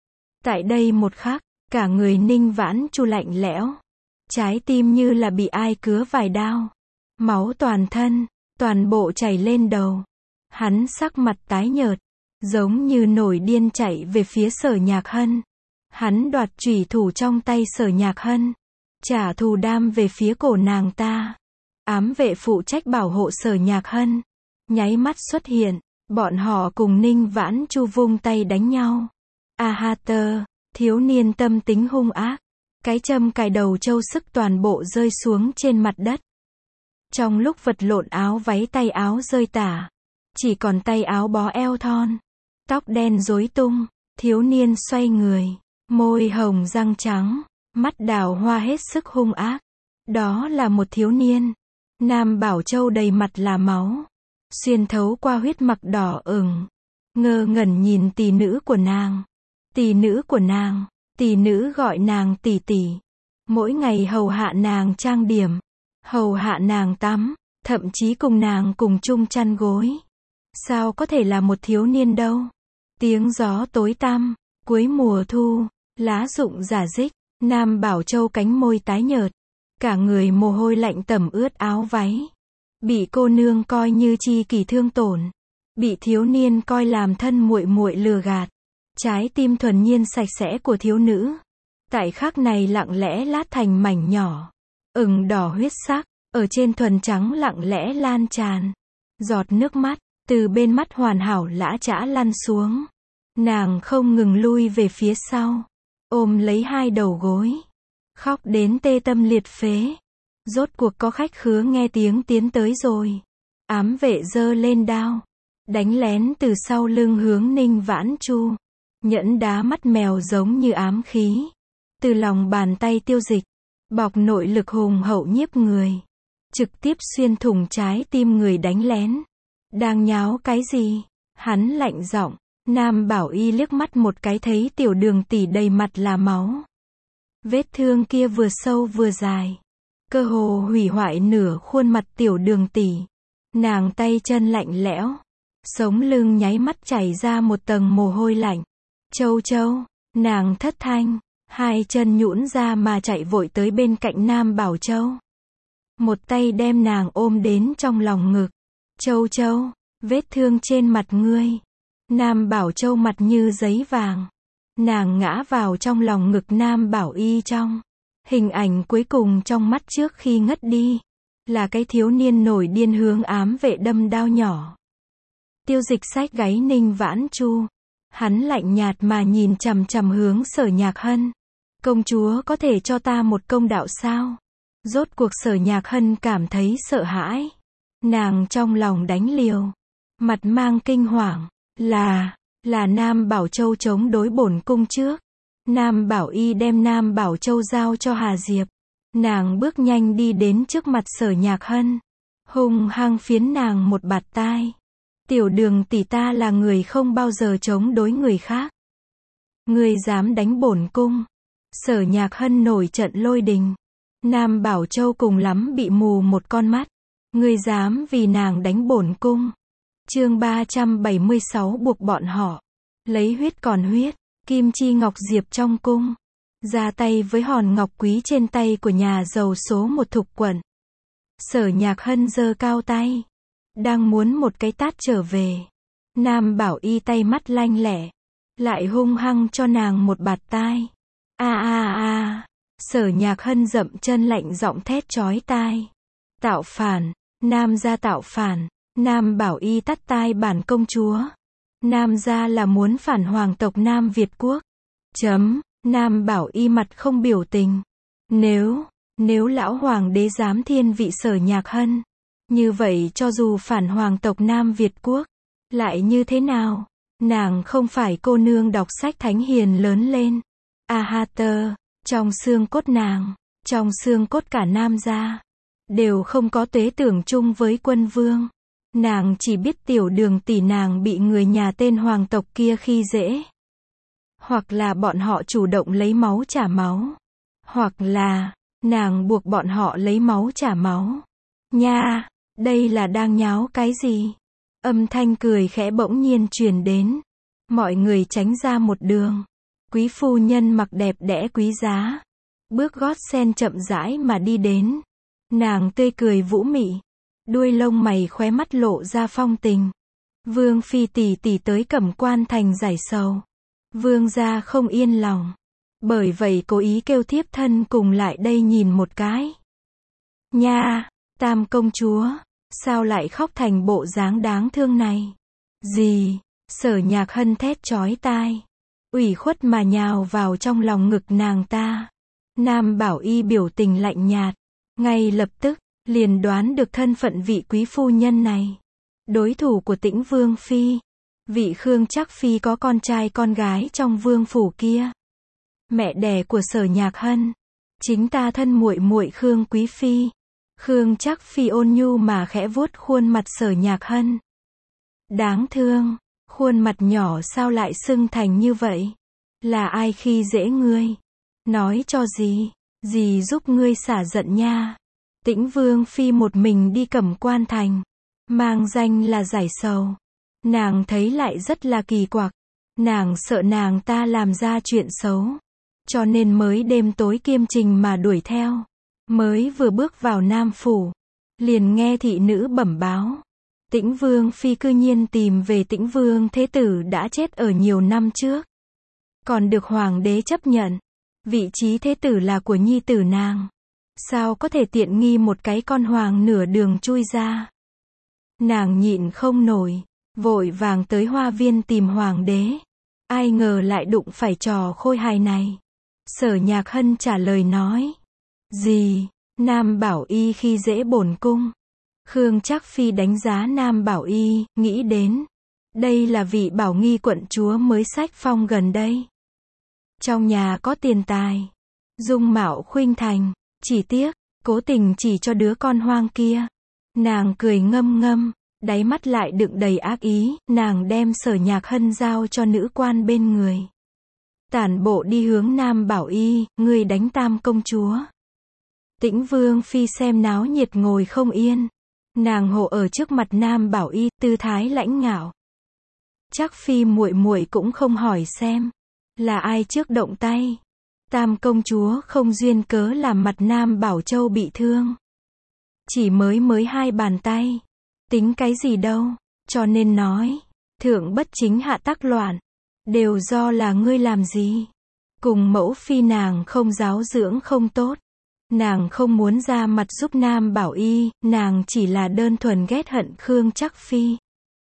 S1: Tại đây một khắc, cả người Ninh Vãn Chu lạnh lẽo. Trái tim như là bị ai cứa vài đao. Máu toàn thân, toàn bộ chảy lên đầu. Hắn sắc mặt tái nhợt, giống như nổi điên chạy về phía Sở Nhạc Hân. Hắn đoạt chủy thủ trong tay Sở Nhạc Hân, trả thù đam về phía cổ nàng ta. Ám vệ phụ trách bảo hộ Sở Nhạc Hân, nháy mắt xuất hiện, bọn họ cùng Ninh Vãn Chu vung tay đánh nhau. A ha tơ, thiếu niên tâm tính hung ác, cái châm cài đầu châu sức toàn bộ rơi xuống trên mặt đất. Trong lúc vật lộn áo váy tay áo rơi tả, chỉ còn tay áo bó eo thon, tóc đen rối tung, thiếu niên xoay người, môi hồng răng trắng, mắt đào hoa hết sức hung ác. Đó là một thiếu niên. Nam Bảo Châu đầy mặt là máu, xuyên thấu qua huyết mặc đỏ ửng, ngơ ngẩn nhìn tỷ nữ của nàng. Tỷ nữ của nàng, tỷ nữ gọi nàng tỷ tỷ, mỗi ngày hầu hạ nàng trang điểm, hầu hạ nàng tắm, thậm chí cùng nàng cùng chung chăn gối. Sao có thể là một thiếu niên đâu? Tiếng gió tối tăm, cuối mùa thu, lá rụng rả rích, Nam Bảo Châu cánh môi tái nhợt, cả người mồ hôi lạnh tẩm ướt áo váy. Bị cô nương coi như chi kỷ thương tổn, bị thiếu niên coi làm thân muội muội lừa gạt. Trái tim thuần nhiên sạch sẽ của thiếu nữ, tại khắc này lặng lẽ lát thành mảnh nhỏ, ửng đỏ huyết sắc, ở trên thuần trắng lặng lẽ lan tràn. Giọt nước mắt, từ bên mắt hoàn hảo lã chã lăn xuống. Nàng không ngừng lui về phía sau, ôm lấy hai đầu gối, khóc đến tê tâm liệt phế. Rốt cuộc có khách khứa nghe tiếng tiến tới rồi. Ám vệ giơ lên đao, đánh lén từ sau lưng hướng Ninh Vãn Chu. Nhẫn đá mắt mèo giống như ám khí, từ lòng bàn tay tiêu dịch, bọc nội lực hùng hậu nhiếp người, trực tiếp xuyên thủng trái tim người đánh lén. Đang nháo cái gì? Hắn lạnh giọng. Nam Bảo Y liếc mắt một cái thấy tiểu đường tỷ đầy mặt là máu. Vết thương kia vừa sâu vừa dài, cơ hồ hủy hoại nửa khuôn mặt tiểu đường tỷ. Nàng tay chân lạnh lẽo, sống lưng nháy mắt chảy ra một tầng mồ hôi lạnh. Châu Châu, nàng thất thanh, hai chân nhũn ra mà chạy vội tới bên cạnh Nam Bảo Châu. Một tay đem nàng ôm đến trong lòng ngực. Châu Châu, vết thương trên mặt ngươi. Nam Bảo Châu mặt như giấy vàng. Nàng ngã vào trong lòng ngực Nam Bảo Y trong. Hình ảnh cuối cùng trong mắt trước khi ngất đi, là cái thiếu niên nổi điên hướng ám vệ đâm đao nhỏ. Tiêu dịch xách gáy Ninh Vãn Chu. Hắn lạnh nhạt mà nhìn chằm chằm hướng Sở Nhạc Hân. Công chúa có thể cho ta một công đạo sao? Rốt cuộc Sở Nhạc Hân cảm thấy sợ hãi. Nàng trong lòng đánh liều, mặt mang kinh hoàng. Là Nam Bảo Châu chống đối bổn cung trước. Nam Bảo Y đem Nam Bảo Châu giao cho Hà Diệp. Nàng bước nhanh đi đến trước mặt Sở Nhạc Hân, hung hăng phiến nàng một bạt tai. Tiểu đường tỷ ta là người không bao giờ chống đối người khác. Ngươi dám đánh bổn cung? Sở Nhạc Hân nổi trận lôi đình. Nam Bảo Châu cùng lắm bị mù một con mắt. Ngươi dám vì nàng đánh bổn cung? Chương 376 buộc bọn họ lấy huyết còn huyết. Kim chi ngọc diệp trong cung, ra tay với hòn ngọc quý trên tay của nhà giàu số một Thục Quận. Sở Nhạc Hân giơ cao tay, đang muốn một cái tát trở về. Nam Bảo Y tay mắt lanh lẹ, lại hung hăng cho nàng một bạt tai. A a a, Sở Nhạc Hân dậm chân lạnh giọng thét chói tai. Tạo phản, Nam gia tạo phản, Nam Bảo Y tắt tai bản công chúa. Nam gia là muốn phản hoàng tộc Nam Việt quốc. Nam Bảo Y mặt không biểu tình. Nếu lão hoàng đế dám thiên vị Sở Nhạc Hân, như vậy cho dù phản hoàng tộc Nam Việt quốc, lại như thế nào? Nàng không phải cô nương đọc sách thánh hiền lớn lên. Trong xương cốt nàng, trong xương cốt cả Nam gia, đều không có tuế tưởng chung với quân vương. Nàng chỉ biết tiểu Đường tỷ nàng bị người nhà tên hoàng tộc kia khi dễ. Hoặc là bọn họ chủ động lấy máu trả máu. Hoặc là, nàng buộc bọn họ lấy máu trả máu. Nha, đây là đang nháo cái gì? Âm thanh cười khẽ bỗng nhiên truyền đến. Mọi người tránh ra một đường. Quý phu nhân mặc đẹp đẽ quý giá, bước gót sen chậm rãi mà đi đến. Nàng tươi cười vũ mị, đuôi lông mày khóe mắt lộ ra phong tình. Vương phi tỷ tỷ tới Cẩm Quan thành giải sầu. Vương gia không yên lòng, bởi vậy cố ý kêu thiếp thân cùng lại đây nhìn một cái. Nha, Tam công chúa, sao lại khóc thành bộ dáng đáng thương này? Gì? Sở Nhạc Hân thét chói tai, ủy khuất mà nhào vào trong lòng ngực nàng ta. Nam Bảo Y biểu tình lạnh nhạt, ngay lập tức liền đoán được thân phận vị quý phu nhân này. Đối thủ của Tĩnh Vương phi, vị Khương Trắc phi có con trai con gái trong vương phủ kia. Mẹ đẻ của Sở Nhạc Hân, chính ta thân muội muội Khương quý phi. Khương Trắc phi ôn nhu mà khẽ vuốt khuôn mặt Sở Nhạc Hân. Đáng thương, khuôn mặt nhỏ sao lại sưng thành như vậy? Là ai khi dễ ngươi? Nói cho dì giúp ngươi xả giận nha. Tĩnh Vương phi một mình đi Cẩm Quan thành, mang danh là giải sầu. Nàng thấy lại rất là kỳ quặc. Nàng sợ nàng ta làm ra chuyện xấu, cho nên mới đêm tối kiêm trình mà đuổi theo. Mới vừa bước vào Nam phủ, liền nghe thị nữ bẩm báo. Tĩnh Vương phi cư nhiên tìm về Tĩnh Vương thế tử đã chết ở nhiều năm trước, còn được hoàng đế chấp nhận. Vị trí thế tử là của nhi tử nàng, sao có thể tiện nghi một cái con hoàng nửa đường chui ra. Nàng nhịn không nổi, vội vàng tới hoa viên tìm hoàng đế. Ai ngờ lại đụng phải trò khôi hài này. Sở Nhạc Hân trả lời nói. Gì? Nam Bảo Y khi dễ bổn cung. Khương Trắc phi đánh giá Nam Bảo Y, nghĩ đến, đây là vị Bảo Nghi quận chúa mới sách phong gần đây. Trong nhà có tiền tài, dung mạo khuynh thành, chỉ tiếc, cố tình chỉ cho đứa con hoang kia. Nàng cười ngâm ngâm, đáy mắt lại đựng đầy ác ý. Nàng đem Sở Nhạc Hân giao cho nữ quan bên người, tản bộ đi hướng Nam Bảo Y. Ngươi đánh Tam công chúa. Tĩnh Vương phi xem náo nhiệt ngồi không yên. Nàng hộ ở trước mặt Nam Bảo Y, tư thái lãnh ngạo. Chắc phi muội muội cũng không hỏi xem là ai trước động tay. Tam công chúa không duyên cớ làm mặt Nam Bảo Châu bị thương. Chỉ mới 2 bàn tay, tính cái gì đâu, cho nên nói, thượng bất chính hạ tắc loạn, đều do là ngươi làm gì. Cùng mẫu phi nàng không giáo dưỡng không tốt. Nàng không muốn ra mặt giúp Nam Bảo Y, nàng chỉ là đơn thuần ghét hận Khương Trắc phi.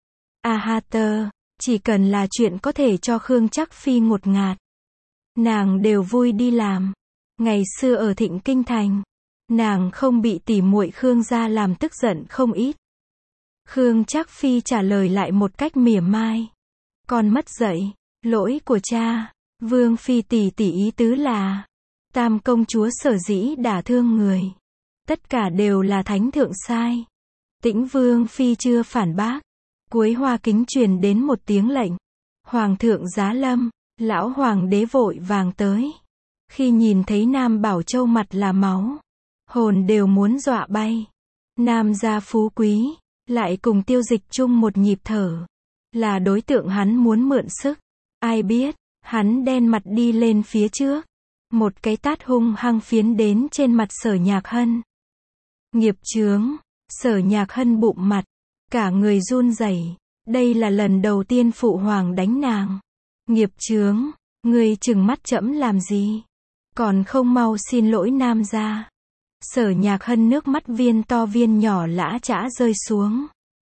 S1: Chỉ cần là chuyện có thể cho Khương Trắc phi ngột ngạt, nàng đều vui đi làm. Ngày xưa ở Thịnh Kinh thành, nàng không bị tỉ muội Khương gia làm tức giận không ít. Khương Trắc phi trả lời lại một cách mỉa mai. Con mất dạy, lỗi của cha. Vương phi tỷ tỷ ý tứ là, Tam công chúa sở dĩ đả thương người, tất cả đều là thánh thượng sai. Tĩnh Vương phi chưa phản bác, cuối hoa kính truyền đến một tiếng lệnh. Hoàng thượng giá lâm. Lão hoàng đế vội vàng tới. Khi nhìn thấy Nam Bảo Châu mặt là máu, hồn đều muốn dọa bay. Nam gia phú quý, lại cùng Tiêu Dịch chung một nhịp thở, là đối tượng hắn muốn mượn sức. Ai biết, hắn đen mặt đi lên phía trước, một cái tát hung hăng phiến đến trên mặt Sở Nhạc Hân. Nghiệp chướng. Sở Nhạc Hân bụm mặt, cả người run rẩy. Đây là lần đầu tiên phụ hoàng đánh nàng. Nghiệp chướng, ngươi trừng mắt trẫm làm gì? Còn không mau xin lỗi Nam gia. Sở Nhạc Hân nước mắt viên to viên nhỏ lã chã rơi xuống.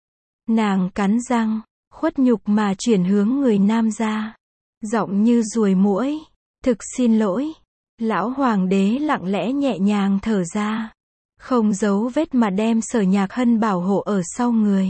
S1: Nàng cắn răng, khuất nhục mà chuyển hướng người Nam gia. Giọng như ruồi muỗi, thực xin lỗi. Lão hoàng đế lặng lẽ nhẹ nhàng thở ra. Không giấu vết mà đem Sở Nhạc Hân bảo hộ ở sau người.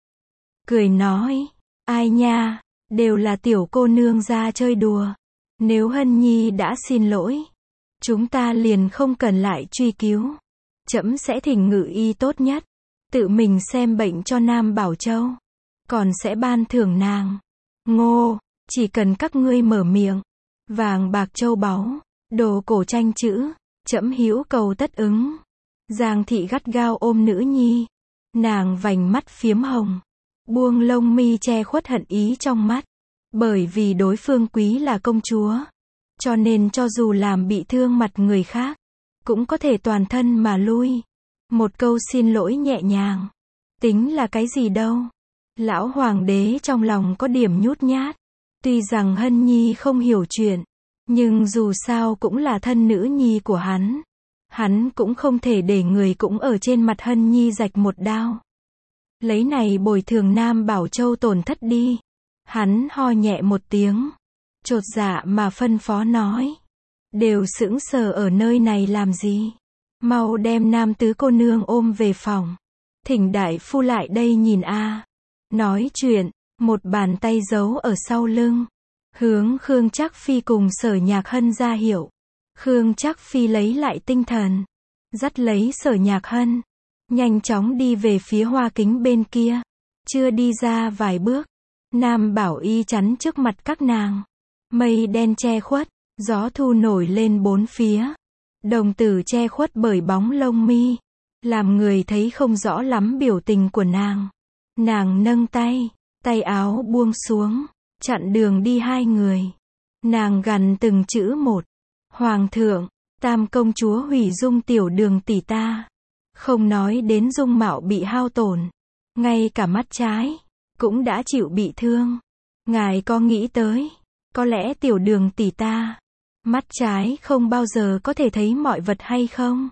S1: Cười nói, ai nha, đều là tiểu cô nương ra chơi đùa. Nếu Hân Nhi đã xin lỗi, chúng ta liền không cần lại truy cứu. Trẫm sẽ thỉnh ngự y tốt nhất, tự mình xem bệnh cho Nam Bảo Châu. Còn sẽ ban thưởng nàng. Ngô, chỉ cần các ngươi mở miệng. Vàng bạc châu báu, đồ cổ tranh chữ, trẫm hữu cầu tất ứng. Giang thị gắt gao ôm nữ nhi. Nàng vành mắt phiếm hồng. Buông lông mi che khuất hận ý trong mắt. Bởi vì đối phương quý là công chúa. Cho nên cho dù làm bị thương mặt người khác, cũng có thể toàn thân mà lui. Một câu xin lỗi nhẹ nhàng. Tính là cái gì đâu. Lão hoàng đế trong lòng có điểm nhút nhát. Tuy rằng Hân Nhi không hiểu chuyện, nhưng dù sao cũng là thân nữ nhi của hắn. Hắn cũng không thể để người cũng ở trên mặt Hân Nhi rạch một đao. Lấy này bồi thường Nam Bảo Châu tổn thất đi. Hắn ho nhẹ một tiếng. Chột dạ mà phân phó nói. Đều sững sờ ở nơi này làm gì? Mau đem Nam tứ cô nương ôm về phòng. Thỉnh đại phu lại đây nhìn a. Nói chuyện, một bàn tay giấu ở sau lưng. Hướng Khương Trác Phi cùng Sở Nhạc Hân ra hiệu. Khương Trác Phi lấy lại tinh thần. Dắt lấy Sở Nhạc Hân. Nhanh chóng đi về phía hoa kính bên kia. Chưa đi ra vài bước. Nam Bảo Y chắn trước mặt các nàng. Mây đen che khuất. Gió thu nổi lên bốn phía. Đồng tử che khuất bởi bóng lông mi. Làm người thấy không rõ lắm biểu tình của nàng. Nàng nâng tay. Tay áo buông xuống. Chặn đường đi hai người. Nàng gằn từng chữ một. Hoàng thượng, Tam công chúa hủy dung tiểu đường tỷ ta. Không nói đến dung mạo bị hao tổn. Ngay cả mắt trái, cũng đã chịu bị thương. Ngài có nghĩ tới, có lẽ tiểu đường tỷ ta, mắt trái không bao giờ có thể thấy mọi vật hay không?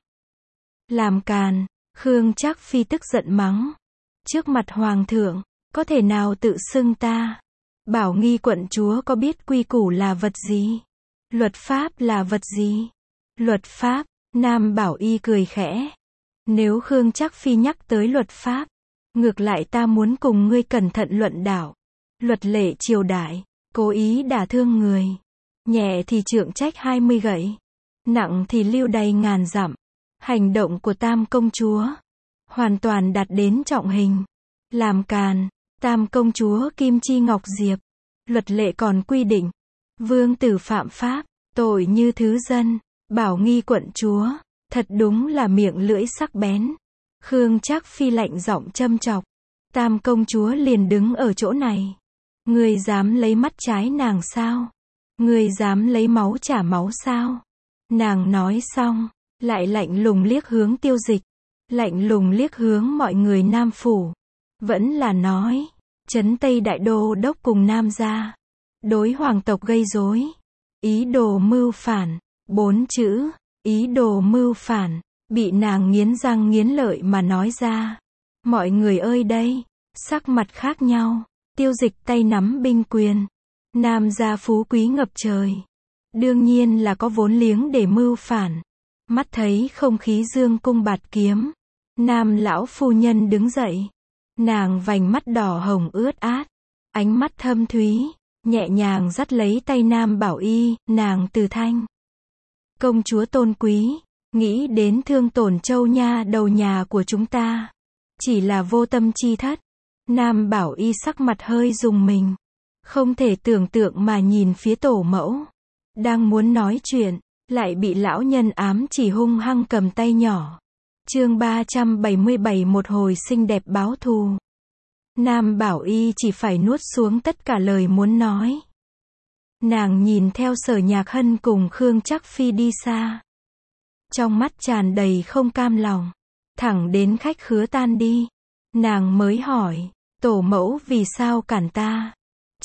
S1: Làm càn, Khương Trác Phi tức giận mắng. Trước mặt hoàng thượng, có thể nào tự xưng ta? Bảo Nghi quận chúa có biết quy củ là vật gì? Luật pháp là vật gì? Luật pháp, Nam Bảo Y cười khẽ. Nếu Khương Trác Phi nhắc tới luật pháp, ngược lại ta muốn cùng ngươi cẩn thận luận đạo. Luật lệ triều đại, cố ý đả thương người. Nhẹ thì trượng trách 20 gậy. Nặng thì lưu đày ngàn dặm. Hành động của Tam công chúa hoàn toàn đạt đến trọng hình. Làm càn, Tam công chúa Kim Chi Ngọc Diệp. Luật lệ còn quy định, vương tử phạm pháp, tội như thứ dân. Bảo Nghi quận chúa, thật đúng là miệng lưỡi sắc bén. Khương Trác Phi lạnh giọng châm chọc. Tam công chúa liền đứng ở chỗ này. Ngươi dám lấy mắt trái nàng sao? Ngươi dám lấy máu trả máu sao? Nàng nói xong, lại lạnh lùng liếc hướng Tiêu Dịch. Lạnh lùng liếc hướng mọi người Nam phủ. Vẫn là nói, trấn Tây Đại Đô đốc cùng Nam gia, đối hoàng tộc gây rối, ý đồ mưu phản. 4 chữ, ý đồ mưu phản, bị nàng nghiến răng nghiến lợi mà nói ra. Mọi người ơi đây, sắc mặt khác nhau. Tiêu Dịch tay nắm binh quyền. Nam gia phú quý ngập trời. Đương nhiên là có vốn liếng để mưu phản. Mắt thấy không khí dương cung bạt kiếm. Nam lão phu nhân đứng dậy. Nàng vành mắt đỏ hồng ướt át. Ánh mắt thâm thúy, nhẹ nhàng dắt lấy tay Nam Bảo Y, nàng từ thanh. Công chúa tôn quý, nghĩ đến thương tổn châu nha đầu nhà của chúng ta. Chỉ là vô tâm chi thất. Nam Bảo Y sắc mặt hơi rùng mình. Không thể tưởng tượng mà nhìn phía tổ mẫu. Đang muốn nói chuyện, lại bị lão nhân ám chỉ hung hăng cầm tay nhỏ. Chương 377 một hồi xinh đẹp báo thù. Nam Bảo Y chỉ phải nuốt xuống tất cả lời muốn nói. Nàng nhìn theo Sở Nhạc Hân cùng Khương Trác Phi đi xa. Trong mắt tràn đầy không cam lòng. Thẳng đến khách khứa tan đi. Nàng mới hỏi, tổ mẫu vì sao cản ta?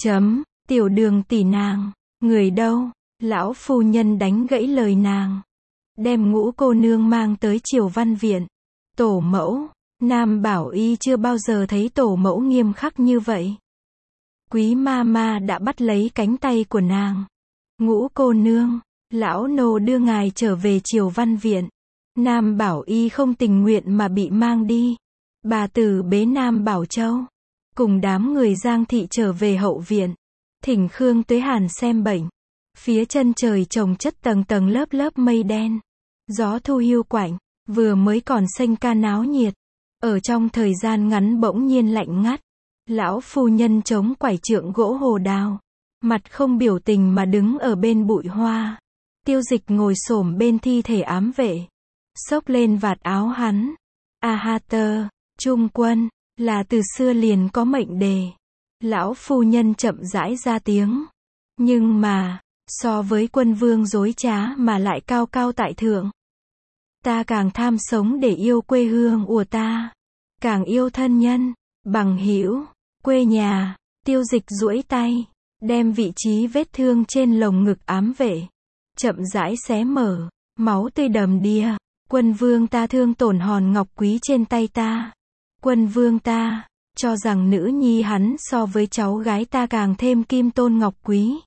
S1: Tiểu Đường tỷ nàng, người đâu? Lão phu nhân đánh gãy lời nàng. Đem Ngũ cô nương mang tới Triều Văn viện. Tổ mẫu, Nam Bảo Y chưa bao giờ thấy tổ mẫu nghiêm khắc như vậy. Quý ma ma đã bắt lấy cánh tay của nàng. Ngũ cô nương, lão nô đưa ngài trở về Triều Văn viện. Nam Bảo Y không tình nguyện mà bị mang đi. Bà tử bế Nam Bảo Châu, cùng đám người Giang thị trở về hậu viện. Thỉnh Khương Tuế Hàn xem bệnh. Phía chân trời chồng chất tầng tầng lớp lớp mây đen. Gió thu hiu quạnh, vừa mới còn xanh ca náo nhiệt. Ở trong thời gian ngắn bỗng nhiên lạnh ngắt. Lão phu nhân chống quải trượng gỗ hồ đào. Mặt không biểu tình mà đứng ở bên bụi hoa. Tiêu Dịch ngồi xổm bên thi thể ám vệ. Xốc lên vạt áo hắn. A ha tơ, Trung quân, là từ xưa liền có mệnh đề. Lão phu nhân chậm rãi ra tiếng. Nhưng mà, so với quân vương dối trá mà lại cao cao tại thượng. Ta càng tham sống để yêu quê hương của ta. Càng yêu thân nhân, bằng hữu, quê nhà. Tiêu Dịch duỗi tay, đem vị trí vết thương trên lồng ngực ám vệ. Chậm rãi xé mở, máu tươi đầm đìa. Quân vương ta thương tổn hòn ngọc quý trên tay ta. Quân vương ta, cho rằng nữ nhi hắn so với cháu gái ta càng thêm kim tôn ngọc quý.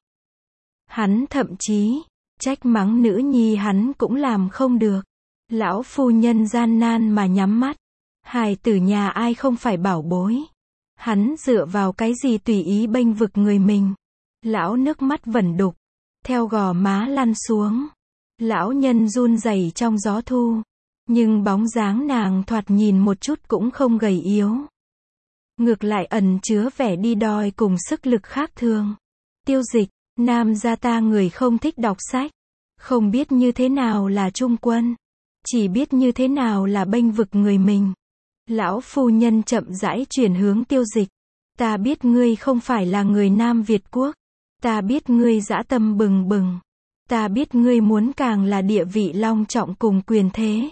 S1: Hắn thậm chí, trách mắng nữ nhi hắn cũng làm không được. Lão phu nhân gian nan mà nhắm mắt. Hài tử nhà ai không phải bảo bối. Hắn dựa vào cái gì tùy ý bênh vực người mình. Lão nước mắt vẩn đục, theo gò má lăn xuống. Lão nhân run rẩy trong gió thu. Nhưng bóng dáng nàng thoạt nhìn một chút cũng không gầy yếu. Ngược lại ẩn chứa vẻ đi đòi cùng sức lực khác thường. Tiêu Dịch, Nam gia ta người không thích đọc sách. Không biết như thế nào là trung quân. Chỉ biết như thế nào là bênh vực người mình. Lão phu nhân chậm rãi chuyển hướng Tiêu Dịch. Ta biết ngươi không phải là người Nam Việt quốc. Ta biết ngươi dã tâm bừng bừng. Ta biết ngươi muốn càng là địa vị long trọng cùng quyền thế.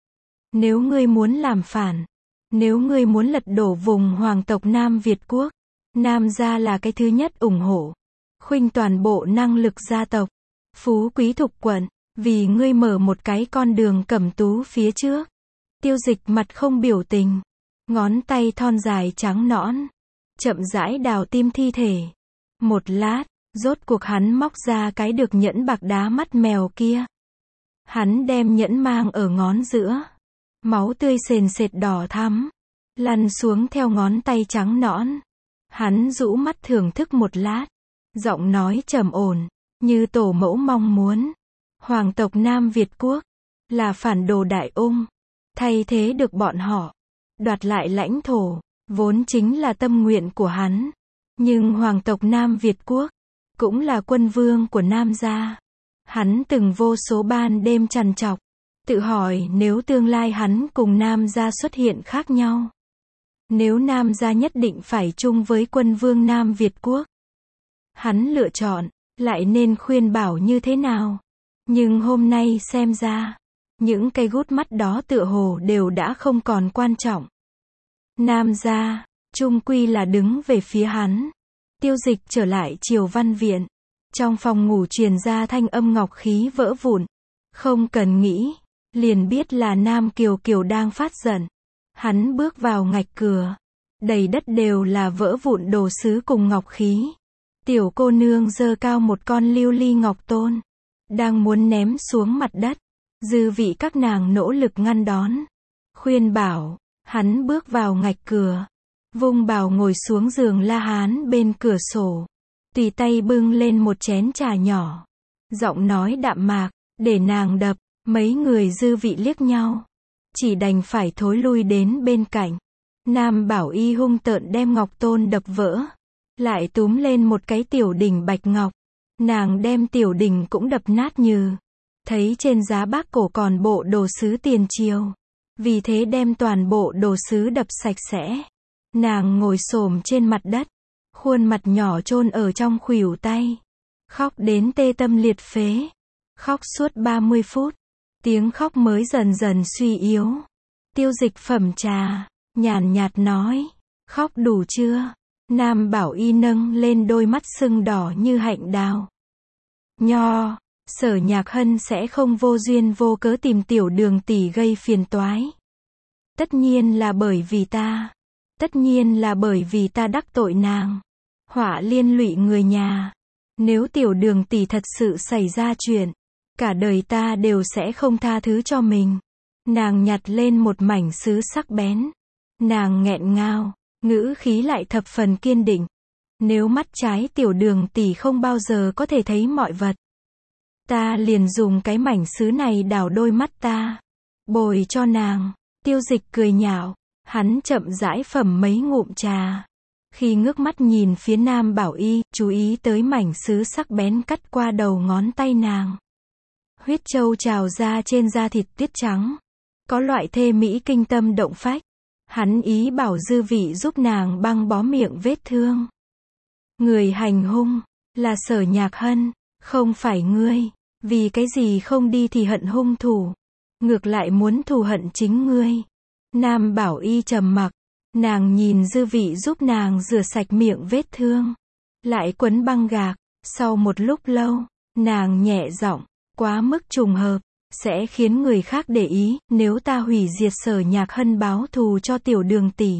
S1: Nếu ngươi muốn làm phản, nếu ngươi muốn lật đổ vùng hoàng tộc Nam Việt quốc, Nam gia là cái thứ nhất ủng hộ. Khuynh toàn bộ năng lực gia tộc, phú quý thục quận, vì ngươi mở một cái con đường cẩm tú phía trước. Tiêu Dịch mặt không biểu tình, ngón tay thon dài trắng nõn, chậm rãi đào tim thi thể. Một lát, rốt cuộc hắn móc ra cái được nhẫn bạc đá mắt mèo kia. Hắn đem nhẫn mang ở ngón giữa. Máu tươi sền sệt đỏ thắm, lăn xuống theo ngón tay trắng nõn. Hắn rũ mắt thưởng thức một lát, giọng nói trầm ổn, như tổ mẫu mong muốn. Hoàng tộc Nam Việt quốc, là phản đồ Đại Ung, thay thế được bọn họ, đoạt lại lãnh thổ, vốn chính là tâm nguyện của hắn. Nhưng hoàng tộc Nam Việt quốc, cũng là quân vương của Nam gia. Hắn từng vô số ban đêm trằn trọc, tự hỏi nếu tương lai hắn cùng Nam gia xuất hiện khác nhau. Nếu Nam gia nhất định phải chung với quân vương Nam Việt quốc, hắn lựa chọn, lại nên khuyên bảo như thế nào. Nhưng hôm nay xem ra, những cái gút mắt đó tựa hồ đều đã không còn quan trọng. Nam gia, chung quy là đứng về phía hắn. Tiêu Dịch trở lại Triều Văn viện. Trong phòng ngủ truyền ra thanh âm ngọc khí vỡ vụn. Không cần nghĩ, liền biết là Nam Kiều Kiều đang phát giận. Hắn bước vào ngạch cửa. Đầy đất đều là vỡ vụn đồ sứ cùng ngọc khí. Tiểu cô nương giơ cao một con lưu ly ngọc tôn. Đang muốn ném xuống mặt đất. Dư vị các nàng nỗ lực ngăn đón. Khuyên bảo, hắn bước vào ngạch cửa. Vung bào ngồi xuống giường La Hán bên cửa sổ. Tùy tay bưng lên một chén trà nhỏ. Giọng nói đạm mạc, để nàng đập. Mấy người dư vị liếc nhau. Chỉ đành phải thối lui đến bên cạnh. Nam Bảo Y hung tợn đem ngọc tôn đập vỡ. Lại túm lên một cái tiểu đỉnh bạch ngọc. Nàng đem tiểu đỉnh cũng đập nát như. Thấy trên giá bác cổ còn bộ đồ sứ tiền triều. Vì thế đem toàn bộ đồ sứ đập sạch sẽ. Nàng ngồi xổm trên mặt đất. Khuôn mặt nhỏ chôn ở trong khuỷu tay. Khóc đến tê tâm liệt phế. Khóc suốt 30 phút. Tiếng khóc mới dần dần suy yếu. Tiêu Dịch phẩm trà. nhàn nhạt nói, khóc đủ chưa? Nam Bảo Y nâng lên đôi mắt sưng đỏ như hạnh đào. Nho, Sở Nhạc Hân sẽ không vô duyên vô cớ tìm Tiểu Đường tỷ gây phiền toái. Tất nhiên là bởi vì ta. Tất nhiên là bởi vì ta đắc tội nàng. Họa liên lụy người nhà. Nếu Tiểu Đường tỷ thật sự xảy ra chuyện, cả đời ta đều sẽ không tha thứ cho mình. Nàng nhặt lên một mảnh sứ sắc bén. Nàng nghẹn ngào, ngữ khí lại thập phần kiên định. Nếu mắt trái Tiểu Đường tỷ không bao giờ có thể thấy mọi vật, ta liền dùng cái mảnh sứ này đảo đôi mắt ta, bồi cho nàng. Tiêu Dịch cười nhạo, hắn chậm rãi phẩm mấy ngụm trà. Khi ngước mắt nhìn phía Nam Bảo Y, chú ý tới mảnh sứ sắc bén cắt qua đầu ngón tay nàng. Huyết châu trào ra trên da thịt tuyết trắng. Có loại thê mỹ kinh tâm động phách. Hắn ý bảo dư vị giúp nàng băng bó miệng vết thương. Người hành hung, là Sở Nhạc Hân, không phải ngươi. Vì cái gì không đi thì hận hung thủ, ngược lại muốn thù hận chính ngươi. Nam Bảo Y trầm mặc, nàng nhìn dư vị giúp nàng rửa sạch miệng vết thương, lại quấn băng gạc. Sau một lúc lâu, nàng nhẹ giọng, quá mức trùng hợp, sẽ khiến người khác để ý, nếu ta hủy diệt Sở Nhạc Hân báo thù cho Tiểu Đường tỷ.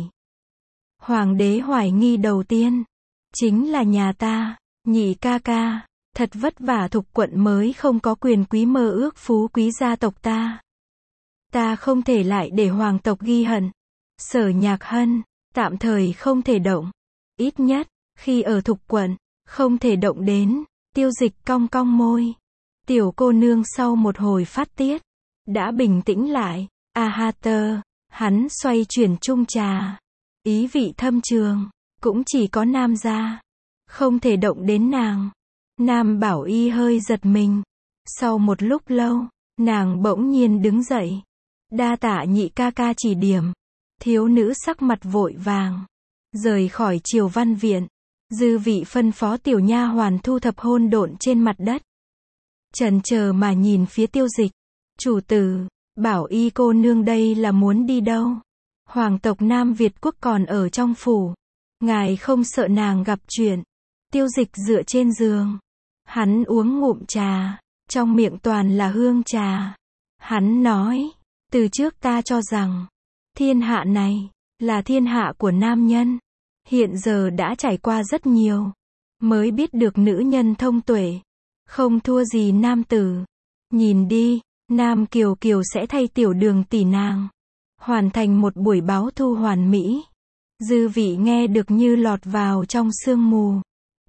S1: Hoàng đế hoài nghi đầu tiên, chính là nhà ta. Nhị ca ca, thật vất vả Thục quận mới không có quyền quý mơ ước phú quý gia tộc ta. Ta không thể lại để hoàng tộc ghi hận. Sở Nhạc Hân, tạm thời không thể động. Ít nhất, khi ở Thục quận, không thể động đến. Tiêu Dịch cong cong môi. Tiểu cô nương sau một hồi phát tiết, đã bình tĩnh lại. Ha tơ, hắn xoay chuyển chung trà. Ý vị thâm trường, cũng chỉ có Nam gia. Không thể động đến nàng. Nam Bảo Y hơi giật mình. Sau một lúc lâu, nàng bỗng nhiên đứng dậy. Đa tạ nhị ca ca chỉ điểm. Thiếu nữ sắc mặt vội vàng, rời khỏi Triều Văn viện. Dư vị phân phó tiểu nha hoàn thu thập hôn độn trên mặt đất. Chần chờ mà nhìn phía Tiêu Dịch. Chủ tử, Bảo Y cô nương đây là muốn đi đâu? Hoàng tộc Nam Việt quốc còn ở trong phủ. Ngài không sợ nàng gặp chuyện? Tiêu Dịch dựa trên giường. Hắn uống ngụm trà, trong miệng toàn là hương trà. Hắn nói, từ trước ta cho rằng, thiên hạ này, là thiên hạ của nam nhân. Hiện giờ đã trải qua rất nhiều, mới biết được nữ nhân thông tuệ, không thua gì nam tử. Nhìn đi, Nam Kiều Kiều sẽ thay Tiểu Đường tỷ nàng, hoàn thành một buổi báo thù hoàn mỹ. Dư vị nghe được như lọt vào trong sương mù.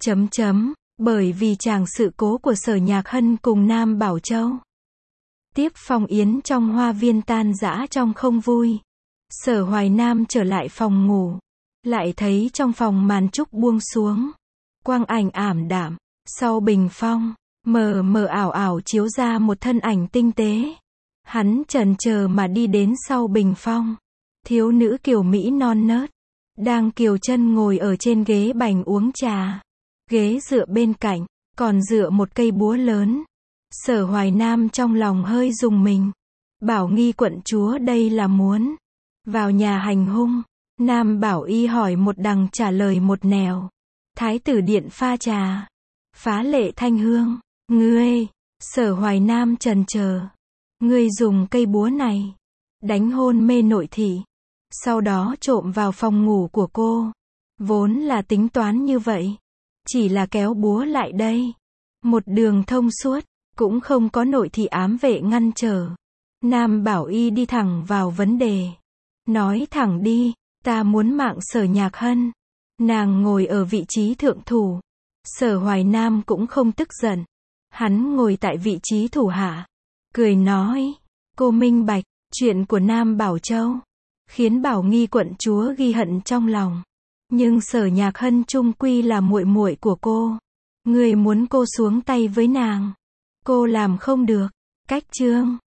S1: Bởi vì chàng sự cố của Sở Nhạc Hân cùng Nam Bảo Châu. Tiếp phong yến trong hoa viên tan rã trong không vui. Sở Hoài Nam trở lại phòng ngủ, lại thấy trong phòng màn trúc buông xuống. Quang ảnh ảm đạm, sau bình phong, mờ mờ ảo ảo chiếu ra một thân ảnh tinh tế. Hắn chần chờ mà đi đến sau bình phong. Thiếu nữ kiều mỹ non nớt, đang kiều chân ngồi ở trên ghế bành uống trà. Ghế dựa bên cạnh, còn dựa một cây búa lớn. Sở Hoài Nam trong lòng hơi rùng mình. Bảo Nghi quận chúa đây là muốn vào nhà hành hung. Nam Bảo Y hỏi một đằng trả lời một nẻo. Thái tử điện pha trà, phá lệ thanh hương. Ngươi, Sở Hoài Nam chần chờ. Ngươi dùng cây búa này đánh hôn mê nội thị, sau đó trộm vào phòng ngủ của cô. Vốn là tính toán như vậy, chỉ là kéo búa lại đây, một đường thông suốt, cũng không có nội thị ám vệ ngăn trở. Nam Bảo Y đi thẳng vào vấn đề. Nói thẳng đi, ta muốn mạng Sở Nhạc Hân. Nàng ngồi ở vị trí thượng thủ. Sở Hoài Nam cũng không tức giận. Hắn ngồi tại vị trí thủ hạ, cười nói, cô minh bạch, chuyện của Nam Bảo Châu, khiến Bảo Nghi quận chúa ghi hận trong lòng. Nhưng Sở Nhạc Hân chung quy là muội muội của cô. Người muốn cô xuống tay với nàng, cô làm không được. Cách chương